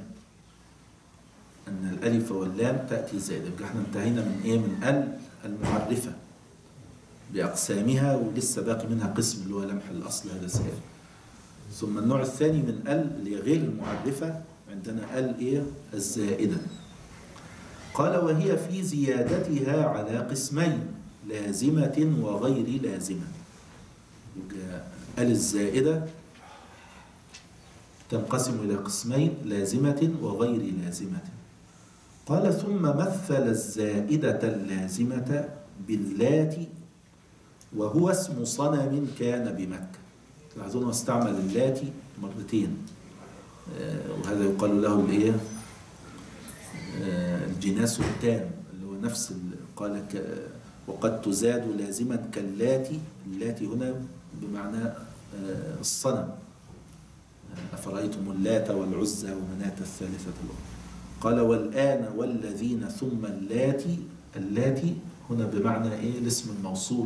أن الألف واللام تأتي زائدة. احنا انتهينا من إيه؟ من المعرفة بأقسامها، ولسه باقي منها قسم اللي هو لمح الأصل، هذا زائد. ثم النوع الثاني من اللي هي غير المعرفة، عندنا إيه؟ الزائدة. قال وهي في زيادتها على قسمين، لازمة وغير لازمة. الزائدة تنقسم إلى قسمين، لازمة وغير لازمة. قال ثم مثل الزائدة اللازمة باللات وهو اسم صنم كان بمكة. لاحظون استعمل اللاتي مرتين، وهذا يقال له الايه؟ الجناس التام، اللي هو نفس قال وقد تزاد لازما كاللاتي. اللاتي هنا بمعنى الصنم. أفرأيتم اللات والعزى ومناة الثالثة الأخرى. قال والآن والذين ثم اللاتي. اللاتي هنا بمعنى إيه؟ الاسم الموصول،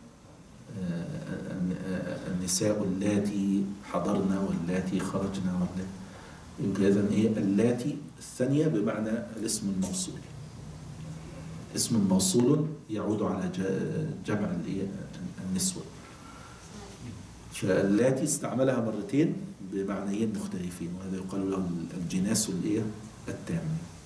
النساء اللاتي حضرنا واللاتي خرجنا واللاتي. إذن إيه؟ اللاتي الثانية بمعنى الاسم الموصول. اسم موصول يعود على جمع النسوة. فاللاتي استعملها مرتين بمعنيين مختلفين، وهذا يقال له الجناس التام.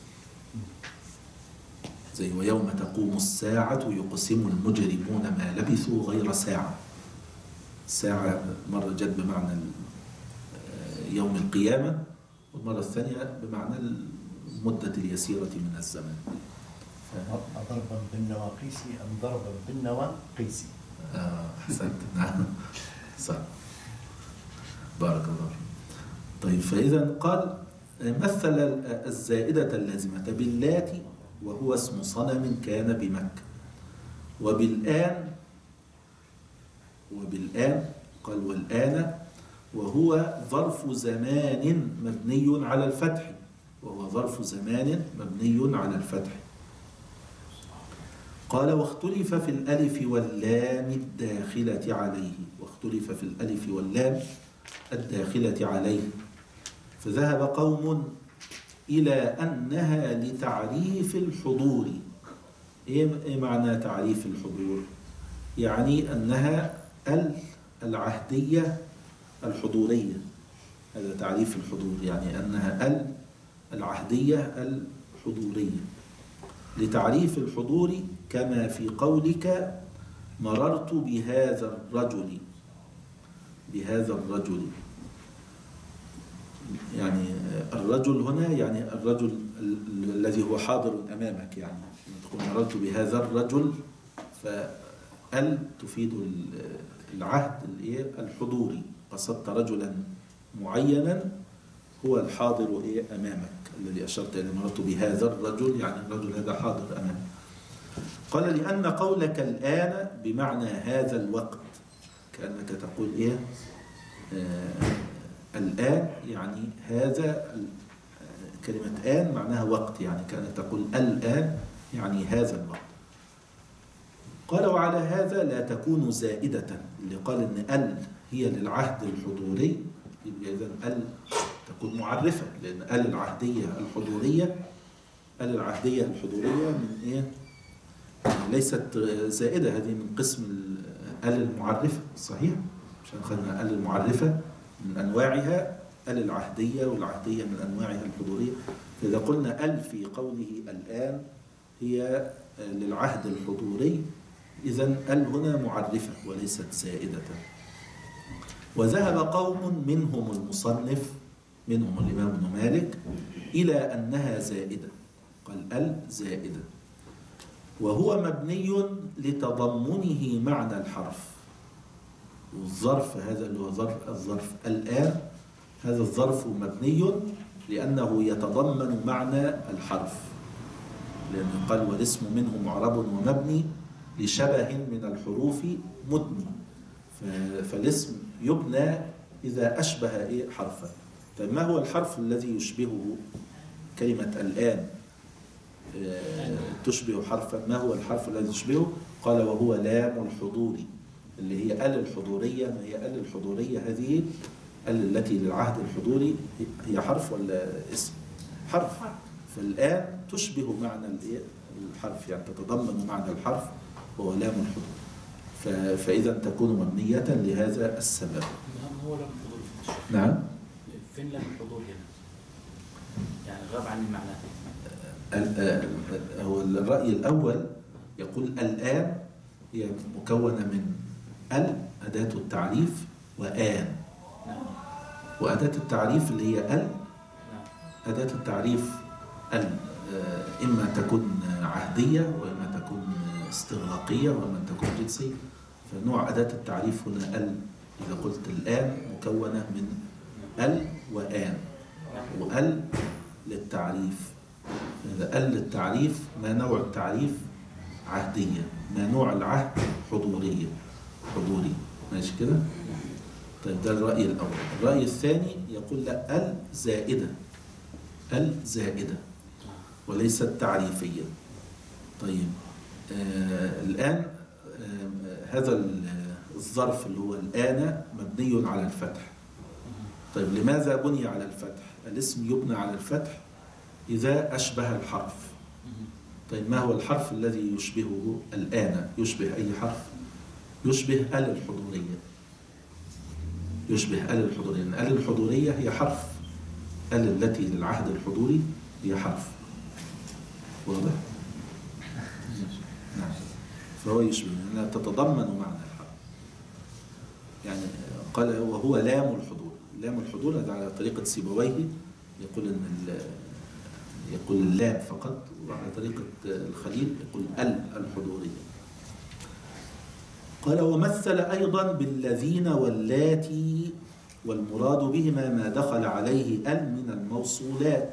زي ويوم تقوم الساعة يقسم المجرمون ما لبثوا غير ساعة. ساعة مرة جت بمعنى يوم القيامة، والمرة الثانية بمعنى المدة اليسيرة من الزمن.
ضربا بالنواقيس أم ضربا بالنواقيس؟
أحسنت. نعم صح، بارك الله فيك. طيب فإذا قال مثل الزائدة اللازمة باللاتي وهو اسم صنم كان بمكة، وبالآن قال والآن وهو ظرف زمان مبني على الفتح. وهو ظرف زمان مبني على الفتح. قال واختلف في الألف واللام الداخلة عليه. واختلف في الألف واللام الداخلة عليه، فذهب قوم إلى أنها لتعريف الحضور. إيه معنى تعريف الحضور؟ يعني أنها العهدية الحضورية. هذا تعريف الحضور، يعني أنها العهدية الحضورية لتعريف الحضور، كما في قولك مررت بهذا الرجل. بهذا الرجل يعني الرجل هنا يعني الرجل الذي هو حاضر أمامك، يعني تقول مررت بهذا الرجل، فال تفيد العهد الحضوري. قصدت رجلا معينا هو الحاضر أمامك الذي أشرت إلى مررت بهذا الرجل، يعني الرجل هذا حاضر أمامك. قال لأن قولك الآن بمعنى هذا الوقت، كأنك تقول الآن يعني هذا. كلمة آن معناها وقت، يعني كأنك تقول الآن يعني هذا الوقت. قال وعلى هذا لا تكون زائدة، اللي قال إن هي للعهد الحضوري، إذن تكون معرفة، لأن العهدية الحضورية من يعني ليست زائدة، هذه من قسم المعرفة. صحيح؟ عشان خلنا المعرفة من أنواعها العهدية، والعهدية من أنواعها الحضورية. فإذا قلنا في قوله الآن هي للعهد الحضوري، إذن هنا معرفة وليست زائدة. وذهب قوم منهم المصنف، منهم الإمام ابن مالك، إلى أنها زائدة. قال زائدة، وهو مبني لتضمنه معنى الحرف. والظرف هذا اللي هو الظرف الآن، هذا الظرف مبني لأنه يتضمن معنى الحرف، لأنه قال والاسم منه معرب ومبني لشبه من الحروف مدني. فالاسم يبنى إذا أشبه حرفا. فما هو الحرف الذي يشبهه كلمة الآن؟ تشبه حرفا. ما هو الحرف الذي يشبهه؟ قال وهو لام الحضور، اللي هي الحضورية. ما هي الحضورية؟ هذه التي للعهد الحضوري هي حرف ولا اسم؟ حرف. فالآن تشبه معنى الحرف، يعني تتضمن معنى الحرف، وهو لام الحضور. فإذا تكون مبنية لهذا السبب.
هو لام الحضور.
نعم.
فين لام الحضور هنا؟ يعني غاب عن المعنى.
هو الرأي الأول يقول الآن هي مكونة من أداة التعريف وآن. وأداة التعريف اللي هي أداة التعريف إما تكون عهدية، وإما تكون استغراقية، وإما تكون جنسية. فنوع أداة التعريف هنا إذا قلت الآن مكونة من وآن، للتعريف. إذا للتعريف، ما نوع التعريف؟ عهدية. ما نوع العهد؟ حضوري. ماشي كده؟ طيب ده الرأي الأول. الرأي الثاني يقول لا، زائدة وليست تعريفية. طيب الآن هذا الظرف اللي هو الآن مبني على الفتح. طيب لماذا بني على الفتح؟ الاسم يبنى على الفتح إذا أشبه الحرف. طيب ما هو الحرف الذي يشبهه الآن؟ يشبه أي حرف؟ يشبه الحضورية. لأن الحضورية هي حرف. التي للعهد الحضوري هي حرف. واضح؟ نعم. فهو يشبه لأنها تتضمن معنى الحرف. يعني قال وهو لام الحضور. لام الحضور هذا على طريقة سيبويه، يقول يقول اللام فقط، وعلى طريقة الخليل يقول الحضورية. قال ومثل أيضا بالذين واللاتي، والمراد بهما ما دخل عليه من الموصولات.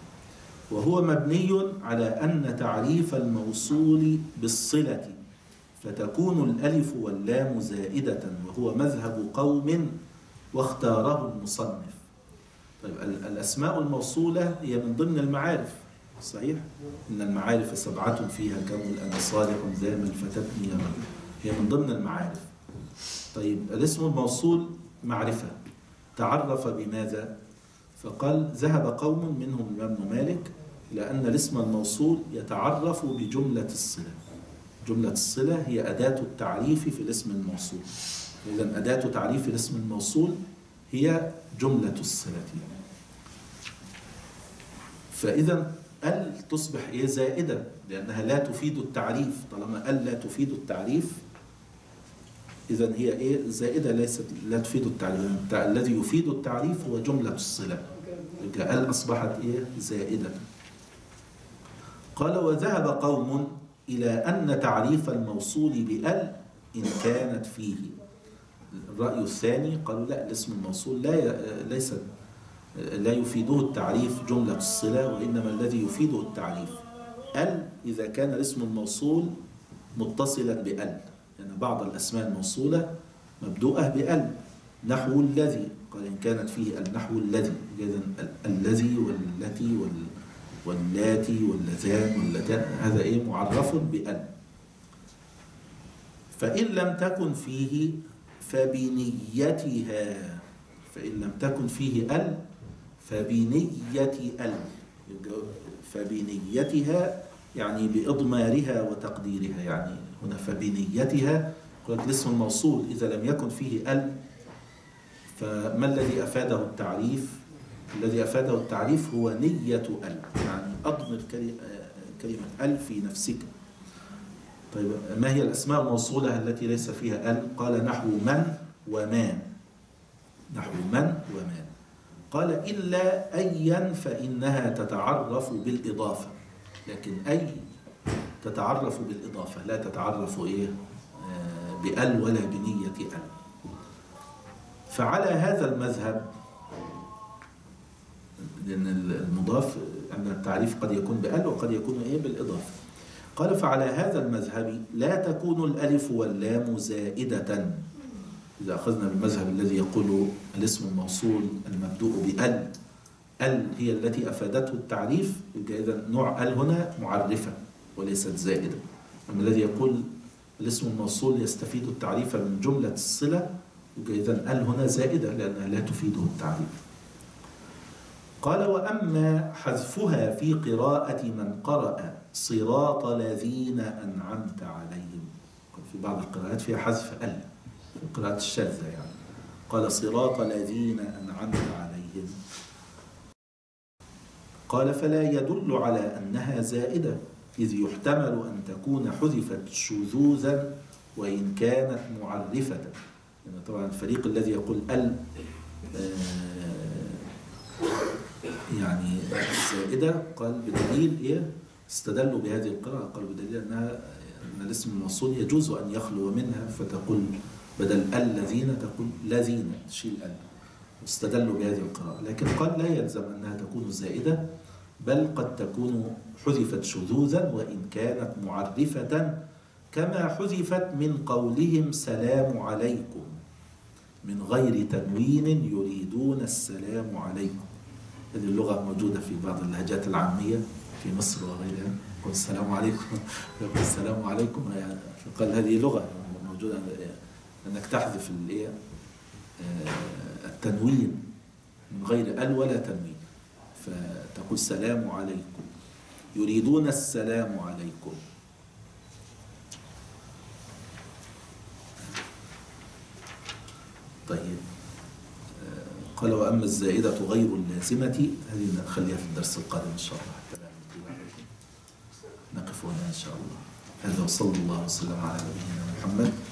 وهو مبني على أن تعريف الموصول بالصلة فتكون الألف واللام زائدة، وهو مذهب قوم واختاره المصنف. طيب الأسماء الموصولة هي من ضمن المعارف، صحيح؟ إن المعارف 7 فيها كمل أنا صالح ذا من فتتني يا رب، هي من ضمن المعارف. طيب الاسم الموصول معرفة، تعرف بماذا؟ فقال ذهب قوم منهم الإمام مالك إلى أن الاسم الموصول يتعرف بجملة الصلة. جملة الصلة هي أداة التعريف في الاسم الموصول. إذن أداة تعريف الاسم الموصول هي جملة الصلة. فإذا ال تصبح إيه؟ زائدة، لأنها لا تفيد التعريف. طالما ال لا تفيد التعريف إذن هي إيه؟ زائدة، ليست لا تفيد التعريف. الذي يفيد التعريف هو جملة الصلة. ال أصبحت إيه؟ زائدة. قال وذهب قوم إلى أن تعريف الموصول بأل إن كانت فيه. الرأي الثاني قالوا لا، الاسم الموصول لا يفيده التعريف جملة الصلة، وإنما الذي يفيده التعريف ال إذا كان الاسم الموصول متصلا بأل. يعني بعض الأسماء الموصولة مبدوءة بأل، نحو الذي، قال إن كانت فيه النحو الذي، إذن الذي والتي واللاتي واللذان واللتان هذا إيه؟ معرف بأل. فإن لم تكن فيه فبنيتها، فإن لم تكن فيه ال فبنية ال، فبنيتها يعني بإضمارها وتقديرها. يعني هنا فبنيتها قلت الاسم الموصول إذا لم يكن فيه ال، فما الذي أفاده التعريف؟ الذي أفاده التعريف هو نية ال، يعني أضمر كلمة ال في نفسك. طيب ما هي الأسماء الموصولة التي ليس فيها ال؟ قال نحو من وما، نحو من وما. قال إلا أيا فإنها تتعرف بالإضافة، لكن أي تتعرف بالإضافة، لا تتعرف إيه؟ بأل ولا بنية أل. فعلى هذا المذهب، لأن المضاف أن التعريف قد يكون بأل وقد يكون إيه؟ بالإضافة. قال فعلى هذا المذهب لا تكون الألف واللام زائدة. إذا أخذنا بالمذهب الذي يقول الاسم الموصول المبدوء بأل، ال هي التي أفادته التعريف، إذا نوع ال هنا معرفة وليست زائدة. أما الذي يقول الاسم الموصول يستفيد التعريف من جملة الصلة، إذا ال هنا زائدة لأنها لا تفيده التعريف. قال وأما حذفها في قراءة من قرأ صراط الذين أنعمت عليهم، في بعض القراءات فيها حذف ال، في القراءات الشاذة يعني، قال صراط الذين أنعمت عليهم، قال فلا يدل على أنها زائدة، إذ يحتمل أن تكون حذفت شذوذا وإن كانت معرفة. يعني طبعا الفريق الذي يقول ال يعني زائدة قال بدليل إيه؟ استدلوا بهذه القراءة، قالوا بدليل أن الاسم الموصول يجوز أن يخلو منها، فتقول بدل الذين تقول الذين، تشيل ال، استدلوا بهذه القراءة. لكن قال لا يلزم أنها تكون زائدة، بل قد تكون حذفت شذوذا وإن كانت معرفة، كما حذفت من قولهم سلام عليكم من غير تنوين يريدون السلام عليكم. هذه اللغة موجودة في بعض اللهجات العامية في مصر وغيرها، يقول السلام عليكم، يقول السلام عليكم، يعني قال هذه لغة موجودة أنك تحذف التنوين من غير ال ولا تنوين، فتقول السلام عليكم، يريدون السلام عليكم. طيب قال وأما الزائدة غير اللازمة، هذه نخليها في الدرس القادم إن شاء الله، حتى نقف هنا إن شاء الله. هذا وصلى الله وسلم على نبينا محمد.